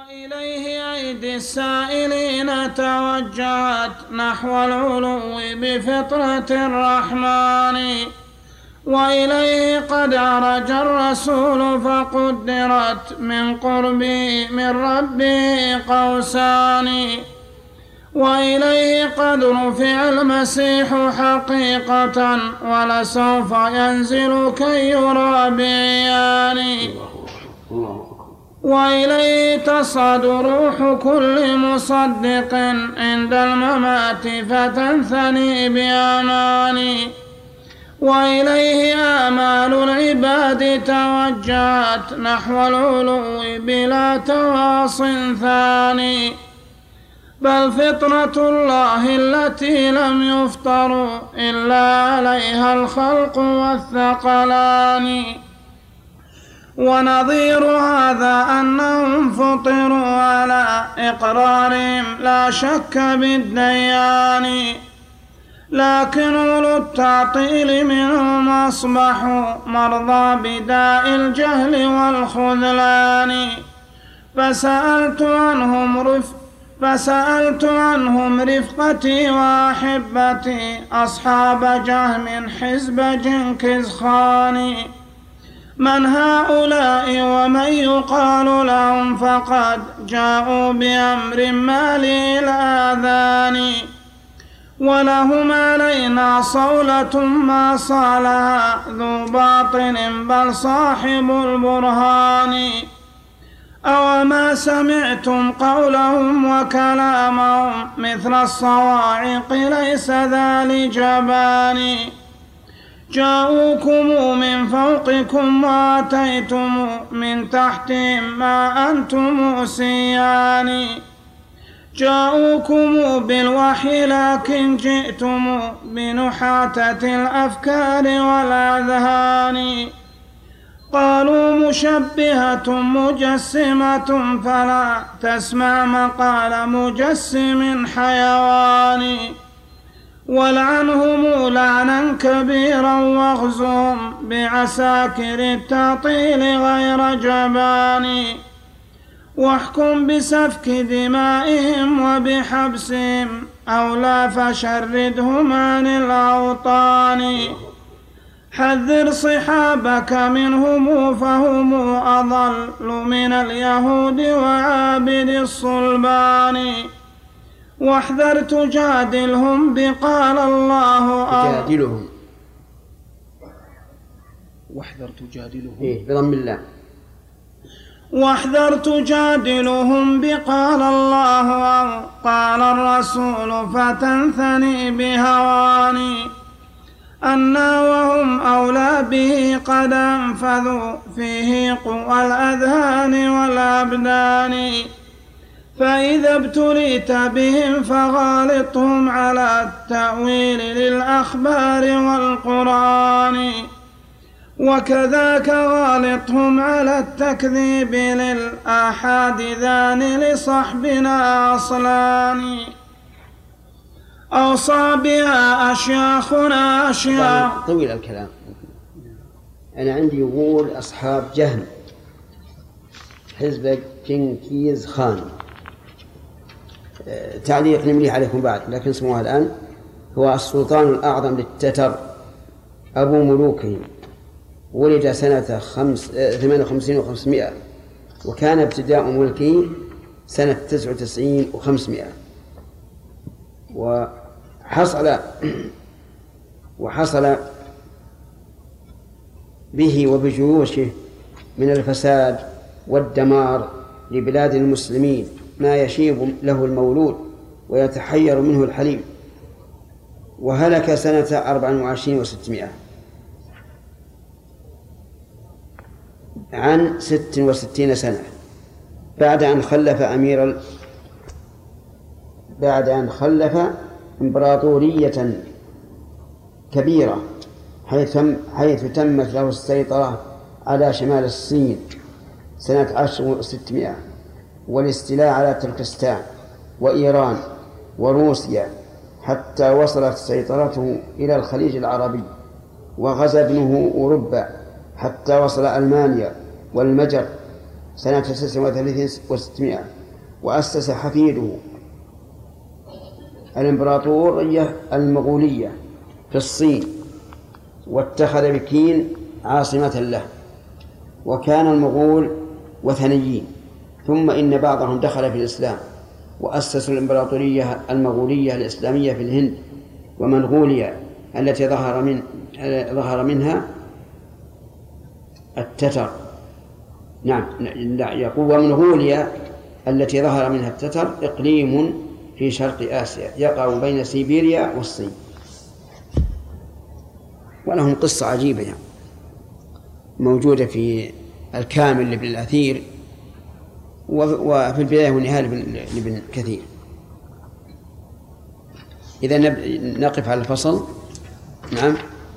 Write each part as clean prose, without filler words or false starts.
وإليه أيدي السائلين توجهت نحو العلو بفطرة الرحمن، وإليه قد عرج الرسول فقدرت من قربه من ربه قوسان، وإليه قد رفع المسيح حقيقة ولسوف ينزل كي يرى بعيان، وإليه تصعد روح كل مصدق عند الممات فتنثني بأمان، وإليه آمال العباد توجهت نحو العلو بلا تواص ثاني، بل فطرة الله التي لم يفطروا إلا عليها الخلق والثقلان، ونظير هذا أنهم فطروا على إقرارهم لا شك بالديان، لكن أولو التعطيل منهم أصبحوا مرضى بداء الجهل والخذلان، فسألت عنهم رفقتي وأحبتي أصحاب جهم حزب جنكز خان، من هؤلاء ومن يقال لهم فقد جاءوا بأمر مالي الآذان، ولهم علينا صولة ما صالها ذو باطن بل صاحب البرهان، أوما سمعتم قولهم وكلامهم مثل الصواعق ليس ذا لجبان، جاءوكم من فوقكم وآتيتم من تحتهم ما أنتم سيان، جاءوكم بالوحي لكن جئتم بنحاتة الأفكار والأذهان، قالوا مشبهة مجسمة فلا تسمع مقال مجسم حيوان، ولعنهم لعنا كبيرا واغزهم بعساكر التعطيل غير جبان، واحكم بسفك دمائهم وبحبسهم أو لا فشردهم عن الأوطان، حذر صحابك منهم فهم أضل من اليهود وعابد الصلبان، واحذر تجادلهم بقال الله تجادلهم واحذر تجادلهم بضم الله، واحذر تجادلهم بقال الله أو قال الرسول فتنثني بهواني، أنا وهم أولى به قد أنفذوا فيه قوى الأذهان والأبدان، فإذا ابتليت بهم فغالطهم على التأويل للأخبار والقرآن، وكذاك غالطهم على التكذيب للآحاد ذان لصحبنا أصلان، أوصى بها أشياخنا طويل الكلام. أنا عندي يقول أصحاب جهم حزب جنكيز خان، تعليق نمليه عليكم بعد، لكن اسموها الآن. هو السلطان الأعظم للتتر أبو ملوكهم، ولد سنة 58 و500، وكان ابتداء ملكه سنة 99 و500، وحصل به وبجيوشه من الفساد والدمار لبلاد المسلمين ما يشيب له المولود ويتحير منه الحليم، وهلك سنة 24 و600 عن 66 سنة بعد أن خلف إمبراطورية كبيرة حيث تمت له السيطرة على شمال الصين سنة 1600، والاستيلاء على تركستان وإيران وروسيا، حتى وصلت سيطرته إلى الخليج العربي، وغزا ابنه أوروبا حتى وصل ألمانيا والمجر سنة 39 و600، وأسس حفيده الإمبراطورية المغولية في الصين، واتخذ بكين عاصمة له، وكان المغول وثنيين، ثم إن بعضهم دخل في الإسلام وأسسوا الإمبراطورية المغولية الإسلامية في الهند ومنغوليا التي ظهر منها التتر. نعم، يقول ومنغوليا التي ظهر منها التتر إقليم في شرق آسيا يقع بين سيبيريا والصين. ولهم قصة عجيبة يعني موجودة في الكامل لابن الأثير وفي البداية والنهاية لابن كثير. إذا نقف على الفصل. نعم.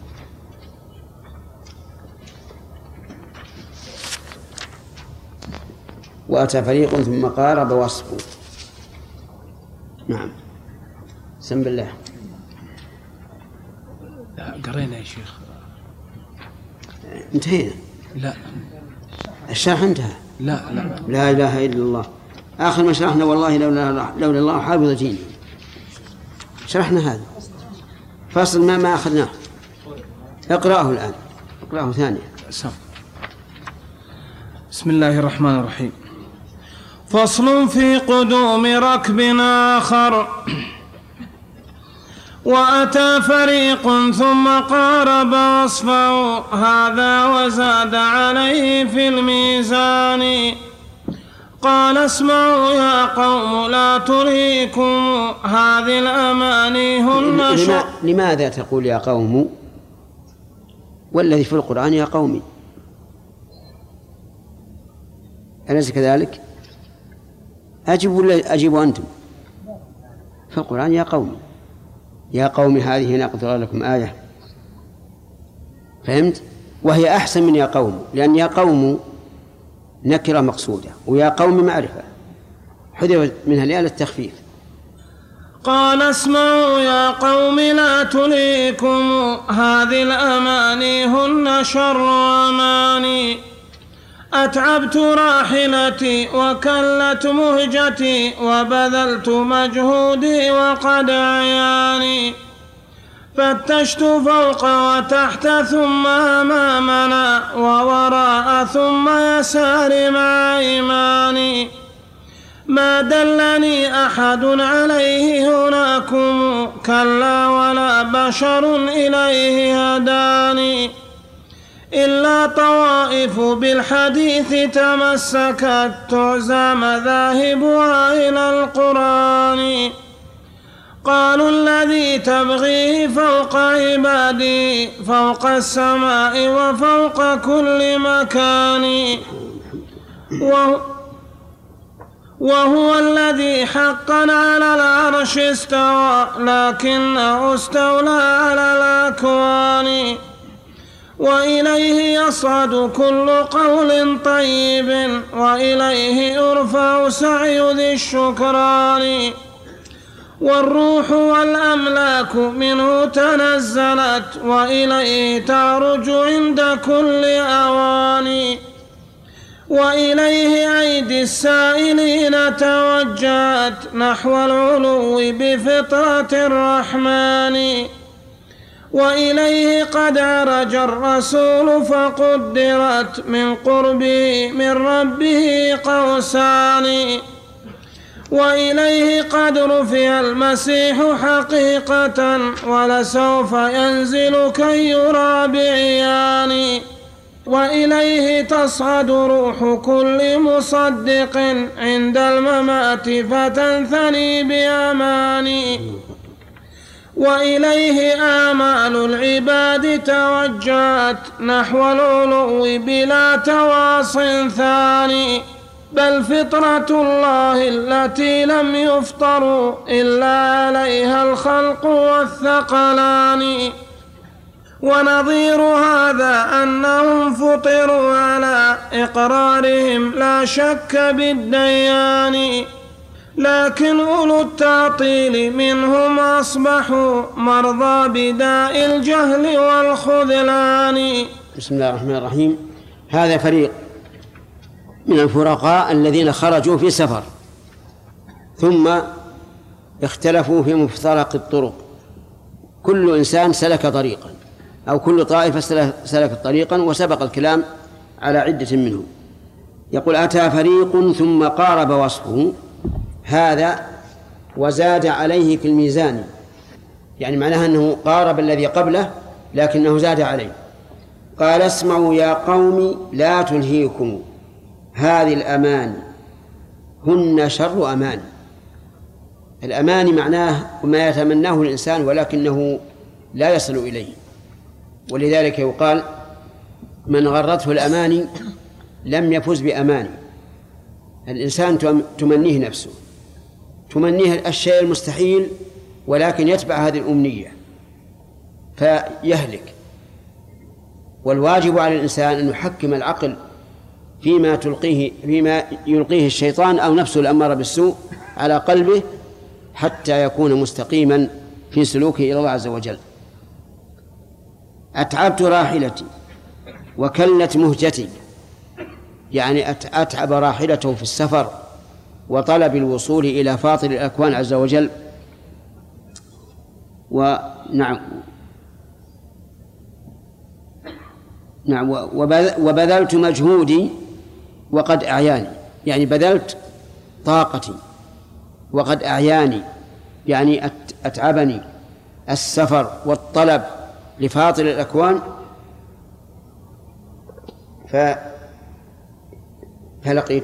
وأتى فريق ثم قارب وصفه. نعم. بسم الله. قرينا يا شيخ. انتهينا. لا، الشرح انتهى. لا إله إلا الله. آخر ما شرحنا والله لولا الله حافظ ديني. شرحنا هذا فصل ما أخذناه. اقرأه الآن، اقرأه ثانية. بسم الله الرحمن الرحيم. فصل في قدوم ركب آخر. وأتى فريق ثم قارب وصفه هذا وزاد عليه في الميزان. قال اسمعوا يا قوم لا تلهيكم هذه الأماني هن لماذا تقول يا قوم والذي في القرآن يا قومي؟ أليس كذلك؟ أجيبوا أنتم. في القرآن يا قومي، يا قوم هذه ناقة لكم آية. فهمت؟ وهي أحسن من يا قوم، لأن يا قوم نكرة مقصودة ويا قوم معرفة حذف منها لآل التخفيف. قال اسمعوا يا قوم لا تليكم هذه الأماني هن شر أماني. أتعبت راحلتي وكلت مهجتي وبذلت مجهودي وقد عياني. فتشت فوق وتحت ثم أمامنا ووراء ثم يسار مع إيماني. ما دلني أحد عليه هناكم كلا ولا بشر إليه هداني. إلا طوائف بالحديث تمسكت تعزى مذاهبها إلى القرآن. قالوا الذي تبغيه فوق عبادي فوق السماء وفوق كل مكان. وهو الذي حقا على العرش استوى لكنه استولى على الأكوان. وإليه يصعد كل قول طيب وإليه يرفع سعي ذي الشكران. والروح والأملاك منه تنزلت وإليه تعرج عند كل أوان. وإليه أيدي السائلين توجهت نحو العلو بفطرة الرحمن. وإليه قد عرج الرسول فقدرت من قربه من ربه قوسان. وإليه قد رفع المسيح حقيقة ولسوف ينزل كي يرى بعيان. وإليه تصعد روح كل مصدق عند الممات فتنثني بأمان. وإليه آمال العباد توجهت نحو العلو بلا تواص ثاني. بل فطرة الله التي لم يفطروا إلا عليها الخلق والثقلان. ونظير هذا أنهم فطروا على إقرارهم لا شك بالديان. لكن أولو التعطيل منهم أصبحوا مرضى بداء الجهل والخذلان. بسم الله الرحمن الرحيم. هذا فريق من الفرقاء الذين خرجوا في سفر ثم اختلفوا في مفترق الطرق، كل إنسان سلك طريقا أو كل طائفة سلك طريقا، وسبق الكلام على عدة منهم. يقول أتى فريق ثم قارب وصفه، هذا وزاد عليه في الميزان، يعني معناها أنه قارب الذي قبله لكنه زاد عليه. قال اسمعوا يا قوم لا تلهيكم هذه الأماني هن شر أماني. الأماني معناه ما يتمناه الإنسان ولكنه لا يصل إليه، ولذلك يقال من غرته الأماني لم يفز بأماني. الإنسان تمنيه نفسه، تمنيه الشيء المستحيل ولكن يتبع هذه الأمنية فيهلك. والواجب على الإنسان أن يحكم العقل فيما يلقيه الشيطان أو نفسه الأمارة بالسوء على قلبه حتى يكون مستقيما في سلوكه إلى الله عز وجل. أتعبت راحلتي وكلت مهجتي، يعني أتعب راحلته في السفر وطلب الوصول إلى فاطر الأكوان عز وجل. ونعم وبذلت مجهودي وقد أعياني، يعني بذلت طاقتي وقد أعياني، يعني أتعبني السفر والطلب لفاطر الأكوان. فلقيت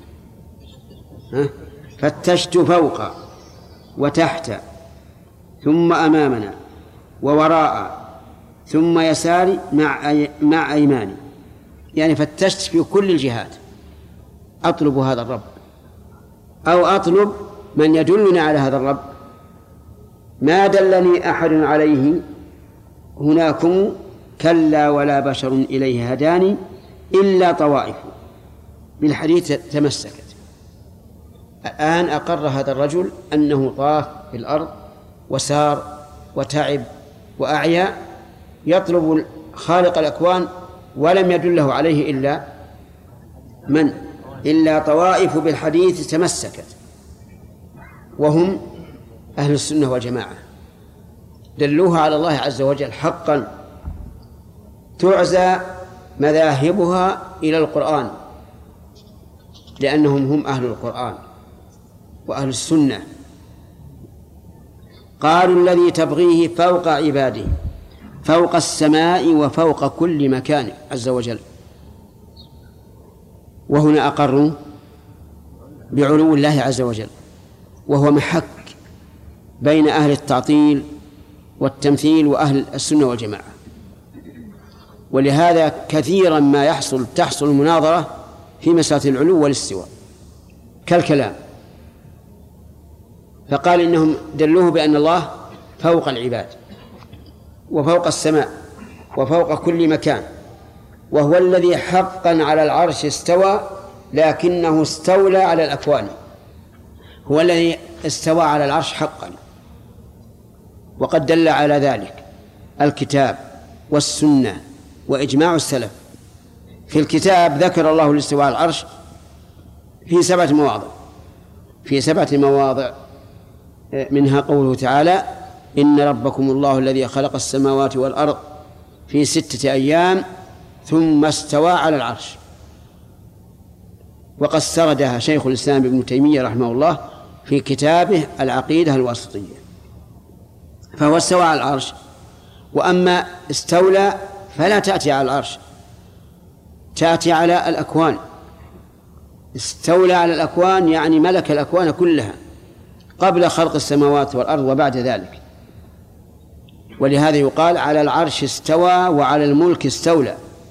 فتشت فوق وتحت ثم أمامنا ووراء ثم يساري مع أيماني، يعني فتشت في كل الجهات أطلب هذا الرب أو أطلب من يدلني على هذا الرب. ما دلني أحد عليه هناكم كلا ولا بشر إليه هداني إلا طوائف. بالحديث تمسكت. الآن أقر هذا الرجل أنه طاف في الأرض وسار وتعب وأعيا يطلب خالق الأكوان ولم يدله عليه إلا طوائف. بالحديث تمسكت، وهم أهل السنة والجماعة، دلوها على الله عز وجل حقا. تعزى مذاهبها إلى القرآن لأنهم هم أهل القرآن وأهل السنة. قالوا الذي تبغيه فوق عباده فوق السماء وفوق كل مكان عز وجل. وهنا أقروا بعلو الله عز وجل، وهو محك بين أهل التعطيل والتمثيل وأهل السنة والجماعة. ولهذا كثيرا ما تحصل المناظرة في مسألة العلو والاستواء كالكلام. فقال إنهم دلوه بأن الله فوق العباد وفوق السماء وفوق كل مكان، وهو الذي حقا على العرش استوى لكنه استولى على الأكوان. هو الذي استوى على العرش حقا، وقد دل على ذلك الكتاب والسنة وإجماع السلف. في الكتاب ذكر الله الاستواء على العرش في 7 مواضع منها قوله تعالى إن ربكم الله الذي خلق السماوات والأرض في 6 أيام ثم استوى على العرش. وقد سردها شيخ الإسلام ابن تيمية رحمه الله في كتابه العقيدة الواسطية. فهو استوى على العرش. وأما استولى فلا تأتي على العرش، تأتي على الأكوان. استولى على الأكوان يعني ملك الأكوان كلها قبل خلق السماوات والأرض وبعد ذلك. ولهذا يقال على العرش استوى وعلى الملك استولى.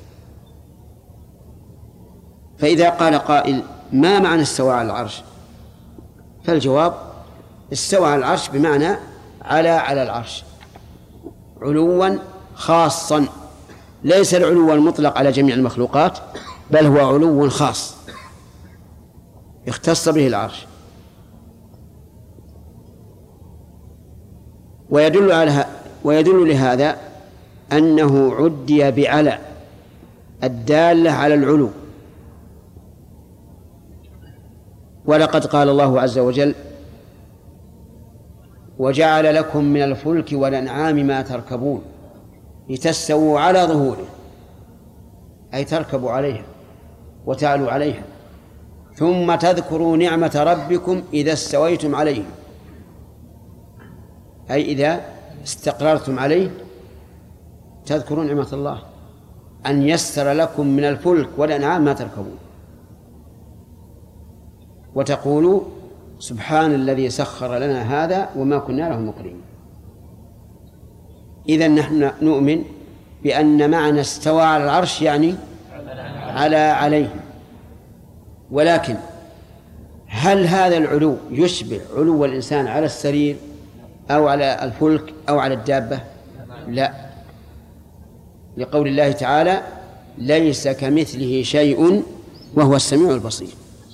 فإذا قال قائل ما معنى استوى على العرش؟ فالجواب استوى على العرش بمعنى على العرش علوا خاصا، ليس العلو المطلق على جميع المخلوقات، بل هو علو خاص اختص به العرش. ويدل لهذا أنه عدي بعلى الدالة على العلو. ولقد قال الله عز وجل وجعل لكم من الفلك والأنعام ما تركبون لتستووا على ظهوره، أي تركبوا عليها وتعلوا عليها، ثم تذكروا نعمة ربكم إذا استويتم عليه، أي إذا استقررتم عليه تذكروا نعمة الله أن يسر لكم من الفلك والأنعام ما تركبون، وتقولوا سبحان الذي سخر لنا هذا وما كنا له مقرنين. إذن نحن نؤمن بأن معنى استوى على العرش يعني عليه، ولكن هل هذا العلو يشبه علو الإنسان على السرير أو على الفلك أو على الدابة؟ لا، لقول الله تعالى ليس كمثله شيء وهو السميع البصير.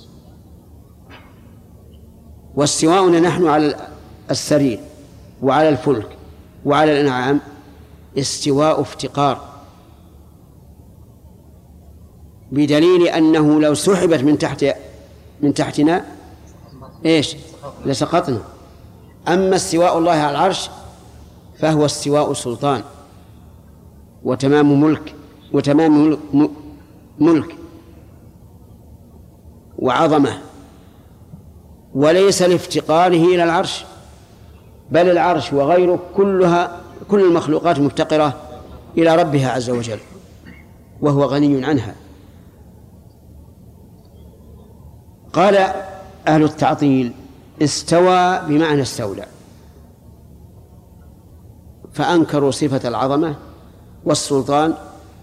واستواؤنا نحن على السرير وعلى الفلك وعلى الأنعام استواء افتقار، بدليل أنه لو سحبت من تحتنا إيش لسقطنا. أما استواء الله على العرش فهو استواء سلطان وتمام ملك وعظمة، وليس لافتقاره إلى العرش، بل العرش وغيره كل المخلوقات مفتقرة إلى ربها عز وجل وهو غني عنها. قال أهل التعطيل استوى بمعنى استولى، فأنكروا صفة العظمة والسلطان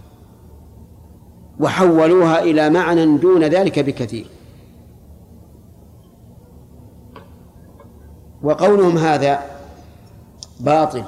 وحولوها إلى معنى دون ذلك بكثير. وقولهم هذا باطل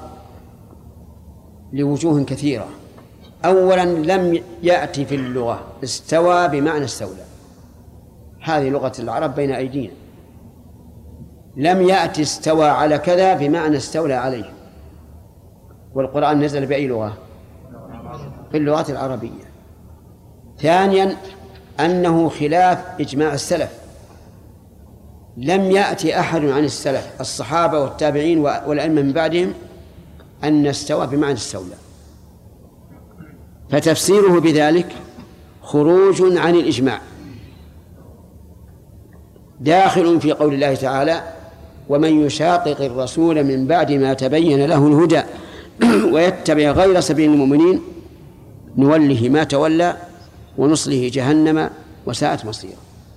لوجوه كثيرة. أولا لم يأتي في اللغة استوى بمعنى استولى، هذه لغة العرب بين أيدينا. لم يأتي استوى على كذا بمعنى استولى عليه، والقرآن نزل بأي لغة؟ في اللغة العربية. ثانيا أنه خلاف إجماع السلف، لم يأتي أحد عن السلف الصحابة والتابعين والأئمة من بعدهم أن استوى بمعنى استولى، فتفسيره بذلك خروج عن الإجماع، داخل في قول الله تعالى ومن يشاقق الرسول من بعد ما تبين له الهدى ويتبع غير سبيل المؤمنين نوله ما تولى ونصله جهنم وساءت مصيره.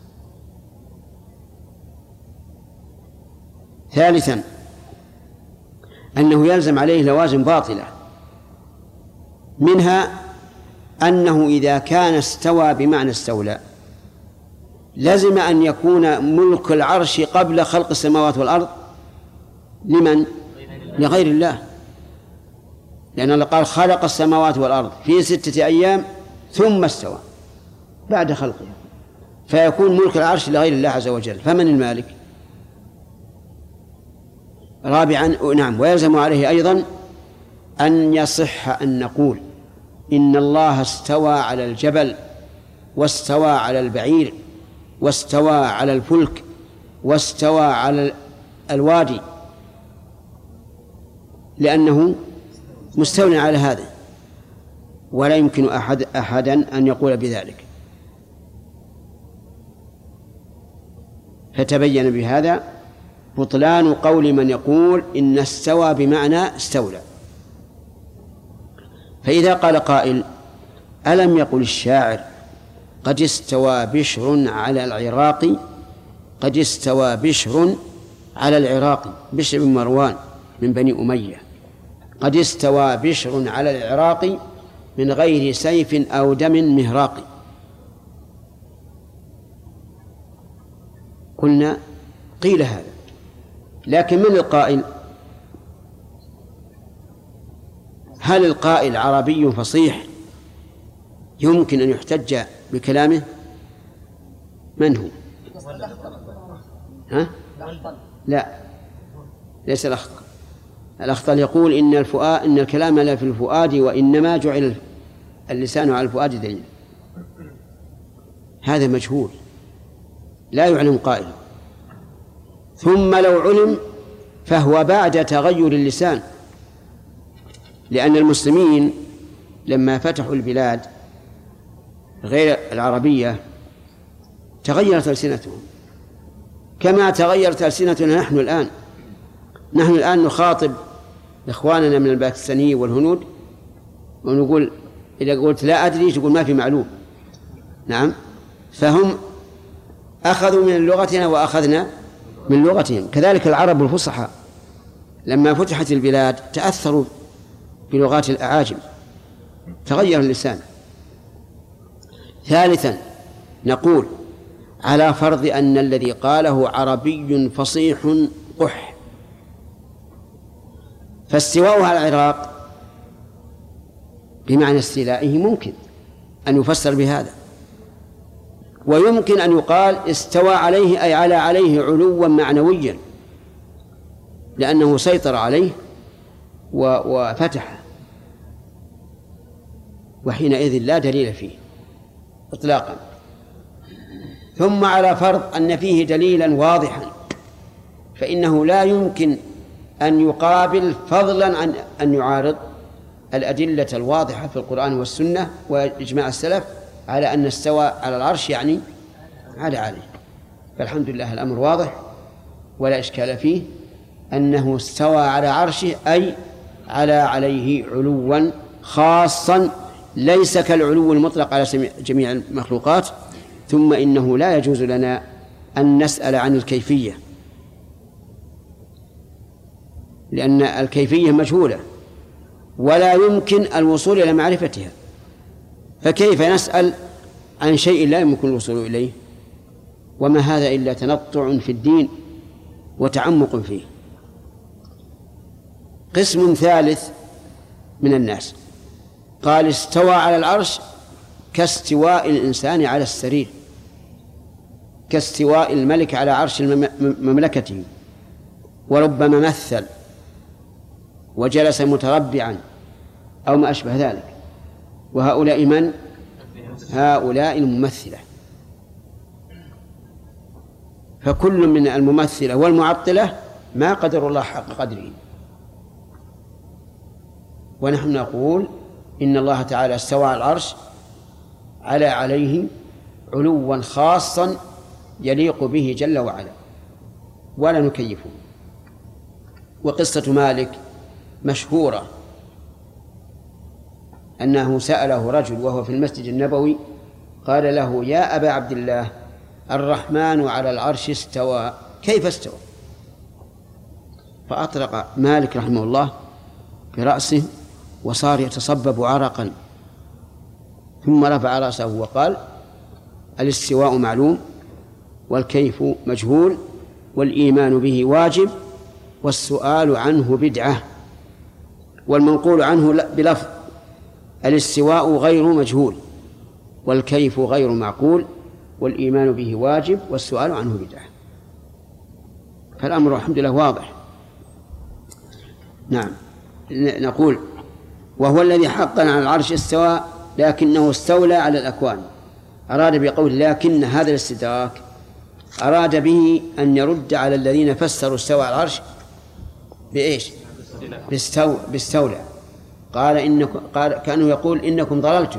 ثالثا أنه يلزم عليه لوازم باطلة، منها أنه إذا كان استوى بمعنى استولى لزم أن يكون ملك العرش قبل خلق السماوات والأرض لمن؟ لغير الله، لأن الله قال خلق السماوات والأرض في 6 أيام ثم استوى بعد خلقه، فيكون ملك العرش لغير الله عز وجل، فمن المالك؟ رابعا نعم ويلزم عليه أيضا أن يصح أن نقول إن الله استوى على الجبل واستوى على البعير واستوى على الفلك واستوى على الوادي، لأنه مستولى على هذا، ولا يمكن أحدا أن يقول بذلك. فتبين بهذا بطلان قول من يقول إن استوى بمعنى استولى. فإذا قال قائل ألم يقل الشاعر قد استوى بشر على العراق، قد استوى بشر على العراق، بشر بن مروان من بني أمية، قد استوى بشر على العراق من غير سيف أو دم مهراق. قلنا قيل هذا، لكن من القائل؟ هل القائل عربي فصيح يمكن أن يحتج بكلامه؟ من هو؟ ها؟ لا، ليس الأخطل. الأخطل يقول إن الكلام لا في الفؤاد وإنما جعل اللسان على الفؤاد دليل. هذا مجهول لا يعلم قائله، ثم لو علم فهو بعد تغير اللسان، لأن المسلمين لما فتحوا البلاد غير العربية تغيرت ألسنتهم كما تغيرت ألسنتنا نحن الآن. نحن الآن نخاطب إخواننا من الباكستانيين والهنود ونقول إذا قلت لا أدري تقول ما في معلوم. نعم، فهم أخذوا من لغتنا وأخذنا من لغتهم. كذلك العرب الفصحى لما فتحت البلاد تأثروا بلغات الأعاجم، تغير اللسان. ثالثا نقول على فرض أن الذي قاله عربي فصيح قح، فاستواؤه على العراق بمعنى استيلائه ممكن أن يفسر بهذا، ويمكن أن يقال استوى عليه أي على عليه علوا معنويا، لأنه سيطر عليه وفتح، وحينئذ لا دليل فيه إطلاقا. ثم على فرض أن فيه دليلا واضحا، فإنه لا يمكن أن يقابل فضلا عن أن يعارض الأدلة الواضحة في القرآن والسنة وإجماع السلف على أن استوى على العرش يعني على عليه. فالحمد لله الأمر واضح ولا إشكال فيه، أنه استوى على عرشه أي على عليه علوا خاصا ليس كالعلو المطلق على جميع المخلوقات. ثم إنه لا يجوز لنا أن نسأل عن الكيفية، لأن الكيفية مجهولة ولا يمكن الوصول إلى معرفتها، فكيف نسأل عن شيء لا يمكن الوصول إليه؟ وما هذا إلا تنطع في الدين وتعمق فيه. قسم ثالث من الناس قال استوى على العرش كاستواء الإنسان على السرير، كاستواء الملك على عرش مملكته، وربما مثل وجلس متربعا أو ما أشبه ذلك. وهؤلاء من؟ هؤلاء الممثلة. فكل من الممثلة والمعطلة ما قدر الله حق قدره. ونحن نقول إن الله تعالى استوى على العرش على عليه علوا خاصا يليق به جل وعلا ولا نكيفه. وقصة مالك مشهورة، أنه سأله رجل وهو في المسجد النبوي قال له يا أبا عبد الله الرحمن على العرش استوى كيف استوى؟ فأطرق مالك رحمه الله برأسه وصار يتصبب عرقا، ثم رفع رأسه وقال الاستواء معلوم والكيف مجهول والإيمان به واجب والسؤال عنه بدعة. والمنقول عنه بلفظ الاستواء غير مجهول والكيف غير معقول والإيمان به واجب والسؤال عنه بدعة. فالأمر الحمد لله واضح. نعم، نقول وهو الذي حقا على العرش استوى لكنه استولى على الأكوان. أراد بقول لكن هذا الاستدراك أراد به أن يرد على الذين فسروا استوى على العرش بإيش؟ باستولى. قال كأنه يقول إنكم ضللتم.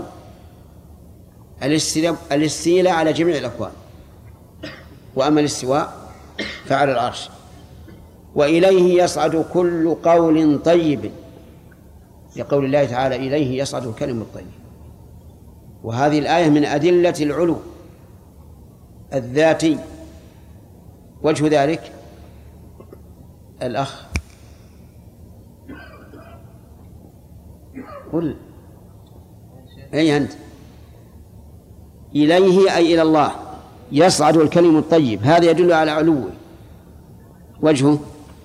الاستيلاء على جميع الأكوان، وأما الاستواء فعلى العرش. وإليه يصعد كل قول طيب، لقول الله تعالى إليه يصعد الكلم الطيب. وهذه الآية من أدلة العلو الذاتي. وجه ذلك الأخ قل أي أنت إليه أي إلى الله يصعد الكلم الطيب، هذا يدل على علوه. وجهه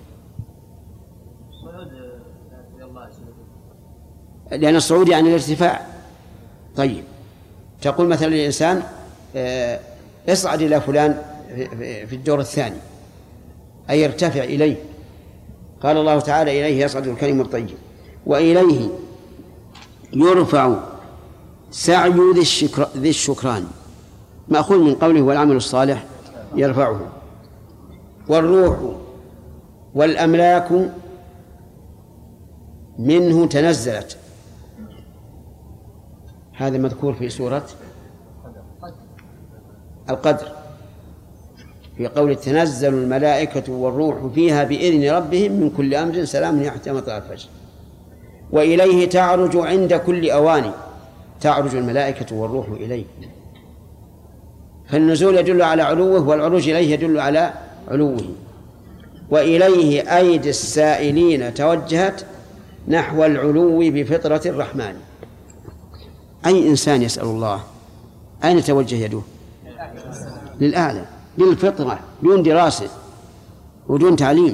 لأن الصعود يعني الارتفاع. طيب تقول مثلا الإنسان اصعد إلى فلان في الدور الثاني أي ارتفع إليه. قال الله تعالى إليه يصعد الكلم الطيب. وإليه يرفع سعي ذي الشكران، مأخوذ من قوله والعمل الصالح يرفعه. والروح والأملاك منه تنزلت، هذا مذكور في سورة القدر في قول تنزل الملائكة والروح فيها بإذن ربهم من كل أمر سلام هي حتى مطلع الفجر. وإليه تعرج عند كل أوان، تعرج الملائكة والروح إليه، فالنزول يدل على علوه والعروج إليه يدل على علوه. وإليه أيدي السائلين توجهت نحو العلو بفطرة الرحمن. أي إنسان يسأل الله أين توجه يده؟ للأعلى، للفطرة، دون دراسة ودون تعليم.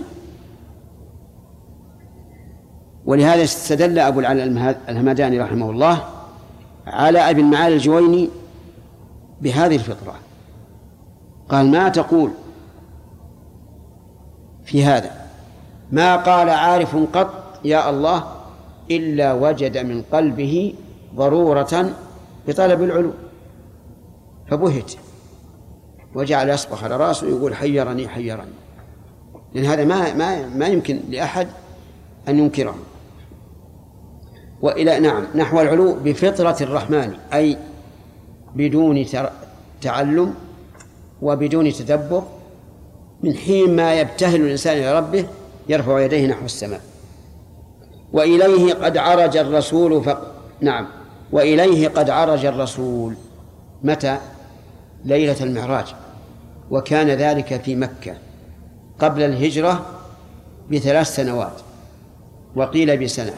ولهذا استدل أبو العلا الهمداني رحمه الله على أبي المعالي الجويني بهذه الفطرة، قال ما تقول في هذا؟ ما قال عارف قط يا الله إلا وجد من قلبه ضرورة بطلب العلو، فبهت وجعل يصبح على رأسه ويقول حيرني حيرني، لأن هذا ما يمكن لأحد أن ينكره. وإلى نحو العلو بفطرة الرحمن، أي بدون تعلم وبدون تدبر، من حين ما يبتهل الإنسان إلى ربه يرفع يديه نحو السماء. وإليه قد عرج الرسول وإليه قد عرج الرسول متى؟ ليلة المعراج، وكان ذلك في مكة قبل الهجرة ب3 سنوات وقيل بسنة.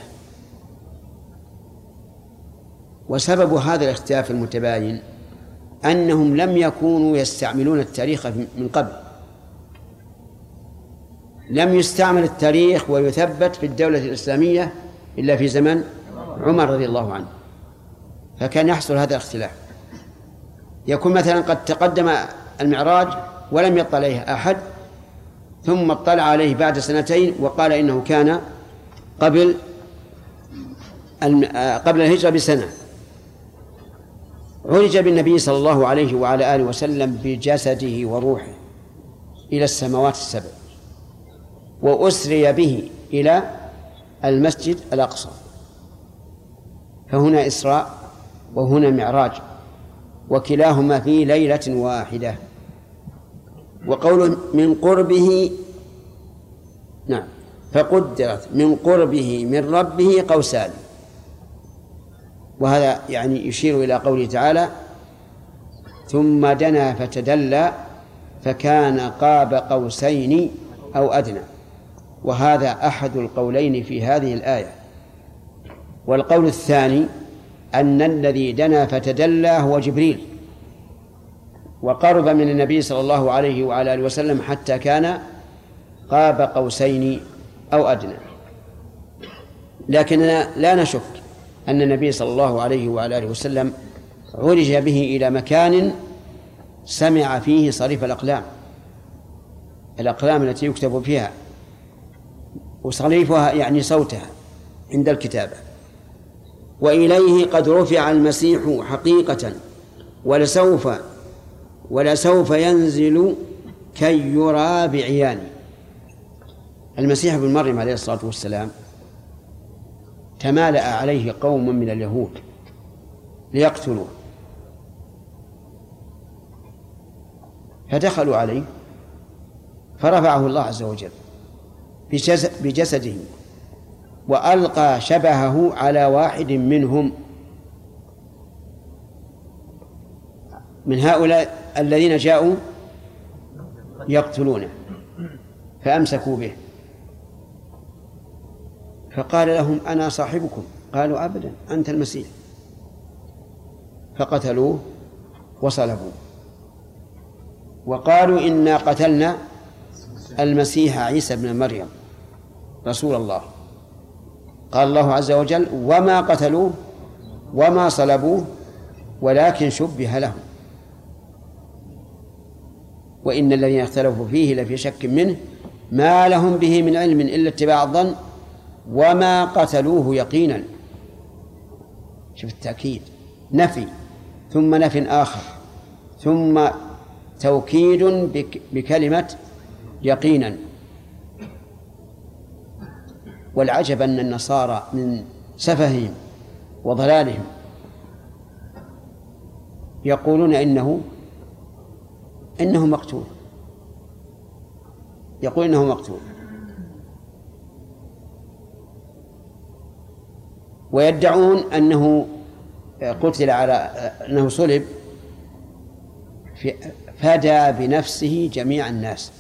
وسبب هذا الاختلاف المتباين أنهم لم يكونوا يستعملون التاريخ من قبل، لم يستعمل التاريخ ويثبت في الدولة الإسلامية إلا في زمن عمر رضي الله عنه، فكان يحصل هذا الاختلاف. يكون مثلا قد تقدم المعراج ولم يطلع عليه أحد، ثم اطلع عليه بعد 2 وقال إنه كان قبل الهجرة بسنة. عرج بالنبي صلى الله عليه وعلى آله وسلم بجسده وروحه إلى السماوات ال7، وأسري به إلى المسجد الأقصى، فهنا إسراء وهنا معراج، وكلاهما في ليلة واحدة. وقوله من قربه فقدرت من قربه من ربه قوسان، وهذا يعني يشير إلى قوله تعالى ثم دنا فتدلى فكان قاب قوسين أو أدنى، وهذا أحد القولين في هذه الآية. والقول الثاني أن الذي دنا فتدلى هو جبريل، وقرب من النبي صلى الله عليه وعلى آله وسلم حتى كان قاب قوسين أو أدنى. لكننا لا نشك أن النبي صلى الله عليه وعلى آله وسلم عرج به إلى مكان سمع فيه صريف الأقلام التي يكتب فيها، وصريفها يعني صوتها عند الكتابة. وإليه قد رفع المسيح حقيقة ولسوف ينزل كي يرى بعيان. المسيح ابن مريم عليه الصلاة والسلام تمالأ عليه قوم من اليهود ليقتلوه، فدخلوا عليه فرفعه الله عز وجل بجسده وألقى شبهه على واحد منهم من هؤلاء الذين جاءوا يقتلونه، فأمسكوا به، فقال لهم أنا صاحبكم، قالوا أبدا أنت المسيح، فقتلوه وصلبوه، وقالوا إنا قتلنا المسيح عيسى ابن مريم رسول الله. قال الله عز وجل وما قتلوه وما صلبوه ولكن شبه لهم، وإن الذين اختلفوا فيه لفي شك منه ما لهم به من علم إلا اتباع الظن وما قتلوه يقينا. شوف التأكيد، نفي ثم نفي آخر ثم توكيد بكلمة يقينا. والعجب أن النصارى من سفههم وضلالهم يقولون إنه مقتول، يقول إنه مقتول، ويدعون أنه قتل على أنه صلب فدى بنفسه جميع الناس.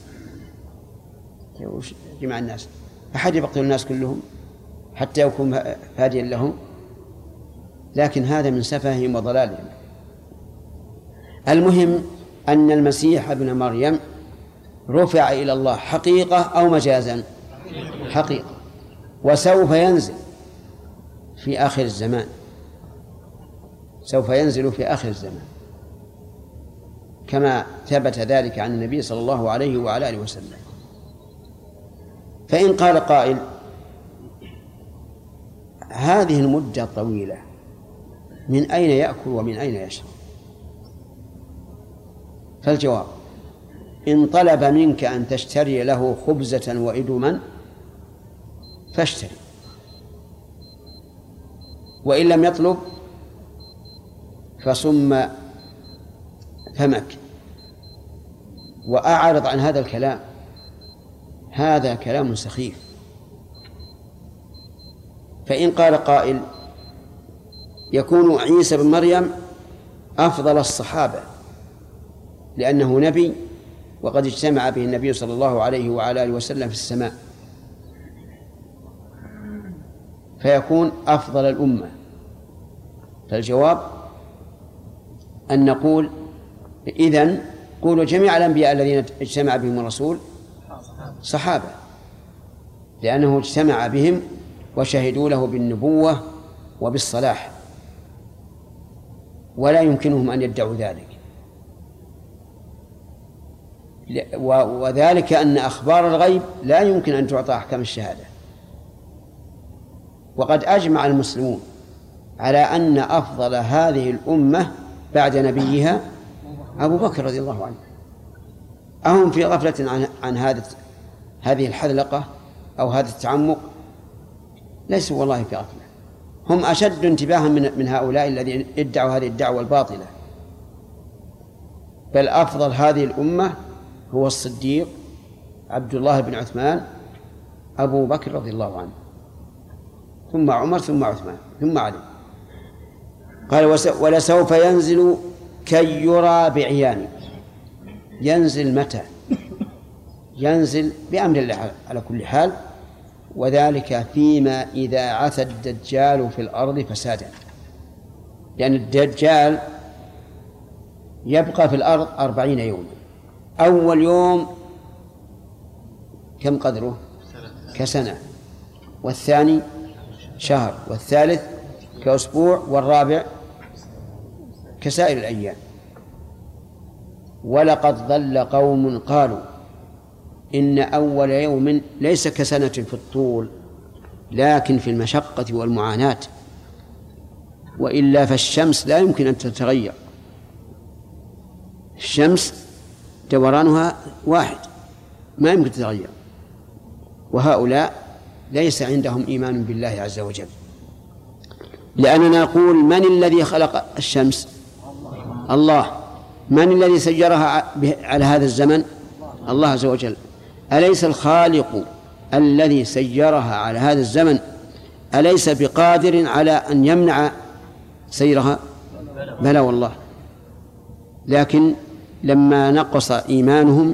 أحد يقتل الناس كلهم حتى يكون فاديا لهم؟ لكن هذا من سفههم وضلالهم. المهم أن المسيح ابن مريم رفع إلى الله حقيقة أو مجازا؟ حقيقة، وسوف ينزل في آخر الزمان، سوف ينزل في آخر الزمان كما ثبت ذلك عن النبي صلى الله عليه وعلى آله وسلم. فإن قال قائل هذه المدة الطويلة من أين يأكل ومن أين يشرب؟ فالجواب: إن طلب منك أن تشتري له خبزة وإدما فاشتري، وإن لم يطلب فصم فمك وأعرض عن هذا الكلام، هذا كلام سخيف. فإن قال قائل يكون عيسى بن مريم أفضل الصحابة لأنه نبي وقد اجتمع به النبي صلى الله عليه وعلى آله وسلم في السماء، فيكون أفضل الأمة. فالجواب أن نقول إذن قولوا جميع الأنبياء الذين اجتمع بهم الرسول صحابة، لأنه اجتمع بهم وشهدوا له بالنبوة وبالصلاح، ولا يمكنهم أن يدعوا ذلك. وذلك أن أخبار الغيب لا يمكن أن تعطى أحكام الشهادة. وقد أجمع المسلمون على أن أفضل هذه الأمة بعد نبيها أبو بكر رضي الله عنه. أهم في غفلة عن هذه الحذلقة أو هذا التعمق؟ ليسوا والله في غفلة، هم أشد انتباها من هؤلاء الذين ادعوا هذه الدعوة الباطلة. بل أفضل هذه الأمة هو الصديق عبد الله بن عثمان أبو بكر رضي الله عنه، ثم عمر، ثم عثمان، ثم علي. قال ولسوف ينزل كي يرى بعيانه. ينزل متى؟ ينزل بأمر الله على كل حال، وذلك فيما إذا عث الدجال في الأرض فسادا، لأن الدجال يبقى في الأرض 40 يوما. أول يوم كم قدره؟ كسنة، والثاني شهر، والثالث كأسبوع، والرابع كسائر الأيام. ولقد ضل قوم قالوا إن أول يوم ليس كسنة في الطول لكن في المشقة والمعاناة، وإلا فالشمس لا يمكن أن تتغير، الشمس دورانها واحد ما يمكن تتغير. وهؤلاء ليس عندهم إيمان بالله عز وجل، لأننا نقول من الذي خلق الشمس؟ الله. من الذي سيرها على هذا الزمن؟ الله عز وجل. أليس الخالق الذي سيرها على هذا الزمن أليس بقادر على أن يمنع سيرها؟ بلى والله. لكن لما نقص إيمانهم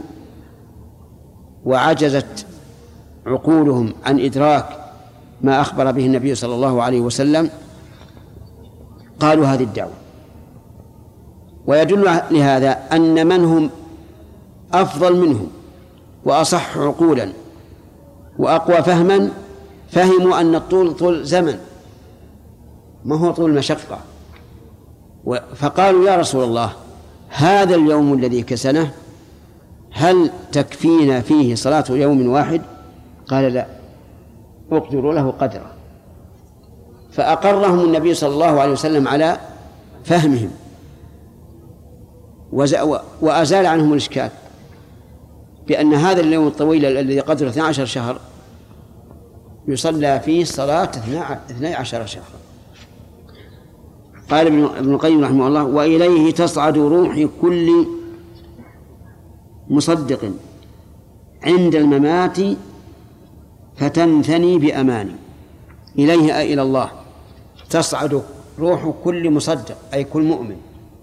وعجزت عقولهم عن إدراك ما أخبر به النبي صلى الله عليه وسلم قالوا هذه الدعوة. ويدل لهذا أن من هم أفضل منهم وأصح عقولا وأقوى فهما فهموا أن الطول طول زمن ما هو طول مشقة، فقالوا يا رسول الله هذا اليوم الذي كسنه هل تكفينا فيه صلاة يوم واحد؟ قال لا، اقدروا له قدره. فأقرهم النبي صلى الله عليه وسلم على فهمهم وأزال عنهم الإشكال بأن هذا اليوم الطويل الذي قدره 12 شهر يصلى فيه صلاة 12 شهرا. قال ابن القيم رحمه الله: وإليه تصعد روح كل مصدق عند الممات فتنثني بأماني. إليه أي إلى الله تصعد روح كل مصدق أي كل مؤمن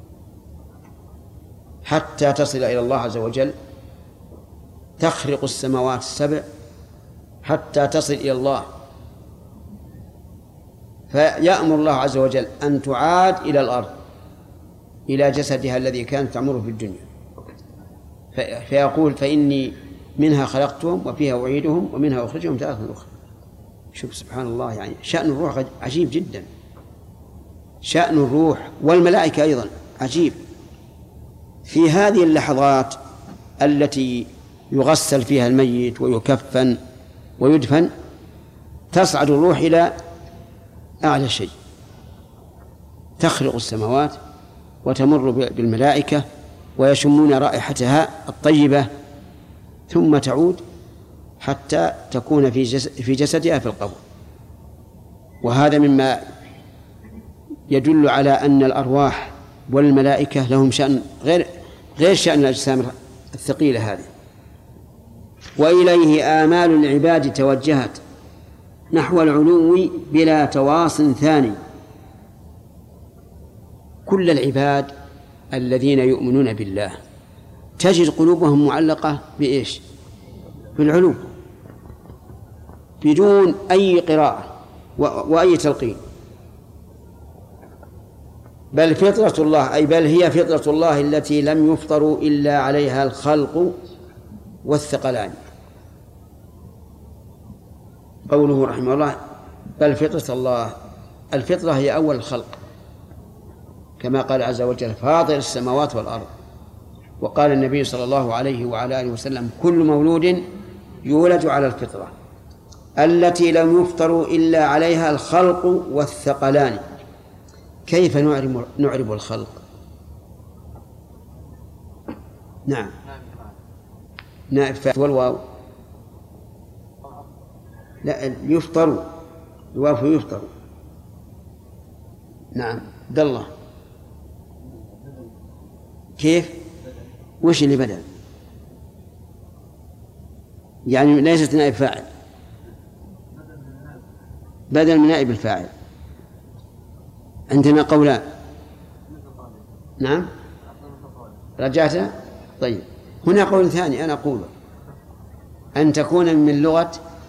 حتى تصل إلى الله عز وجل، تخرق السماوات السبع حتى تصل إلى الله، فيأمر الله عز وجل أن تعاد إلى الأرض إلى جسدها الذي كانت تعمره في الدنيا، فيقول: فإني منها خلقتهم وفيها أعيدهم ومنها أخرجهم تارة أخرى. شوف سبحان الله، يعني شأن الروح عجيب جدا، شأن الروح والملائكة أيضا عجيب. في هذه اللحظات التي يغسل فيها الميت ويكفن ويدفن تصعد الروح إلى أعلى شيء، تخرق السماوات وتمر بالملائكة ويشمون رائحتها الطيبة، ثم تعود حتى تكون في جسدها في القبر. وهذا مما يدل على أن الأرواح والملائكة لهم شأن غير شأن الأجسام الثقيلة هذه. وإليه آمال العباد توجهت نحو العلو بلا تواص ثاني. كل العباد الذين يؤمنون بالله تجد قلوبهم معلقة بإيش؟ بالعلو، بدون أي قراءة وأي تلقين. بل فطرة الله، أي بل هي فطرة الله التي لم يفطروا إلا عليها الخلق والثقلان. قوله رحمه الله: بل فطرة الله، الفطرة هي أول الخلق، كما قال عز وجل: فاطر السماوات والأرض. وقال النبي صلى الله عليه وعلى آله وسلم: كل مولود يولد على الفطرة التي لم يفطروا إلا عليها الخلق والثقلان. كيف نعرب الخلق؟ نعم، نائب فاعل والواو. لا، يفطر، الواو يفطر. نعم، عبد الله كيف؟ وش اللي بدل؟ يعني ليست نائب فاعل، بدل من نائب الفاعل. عندنا قولان. نعم، رجعته. طيب، هنا قول ثاني أنا أقوله: أن تكون من لغة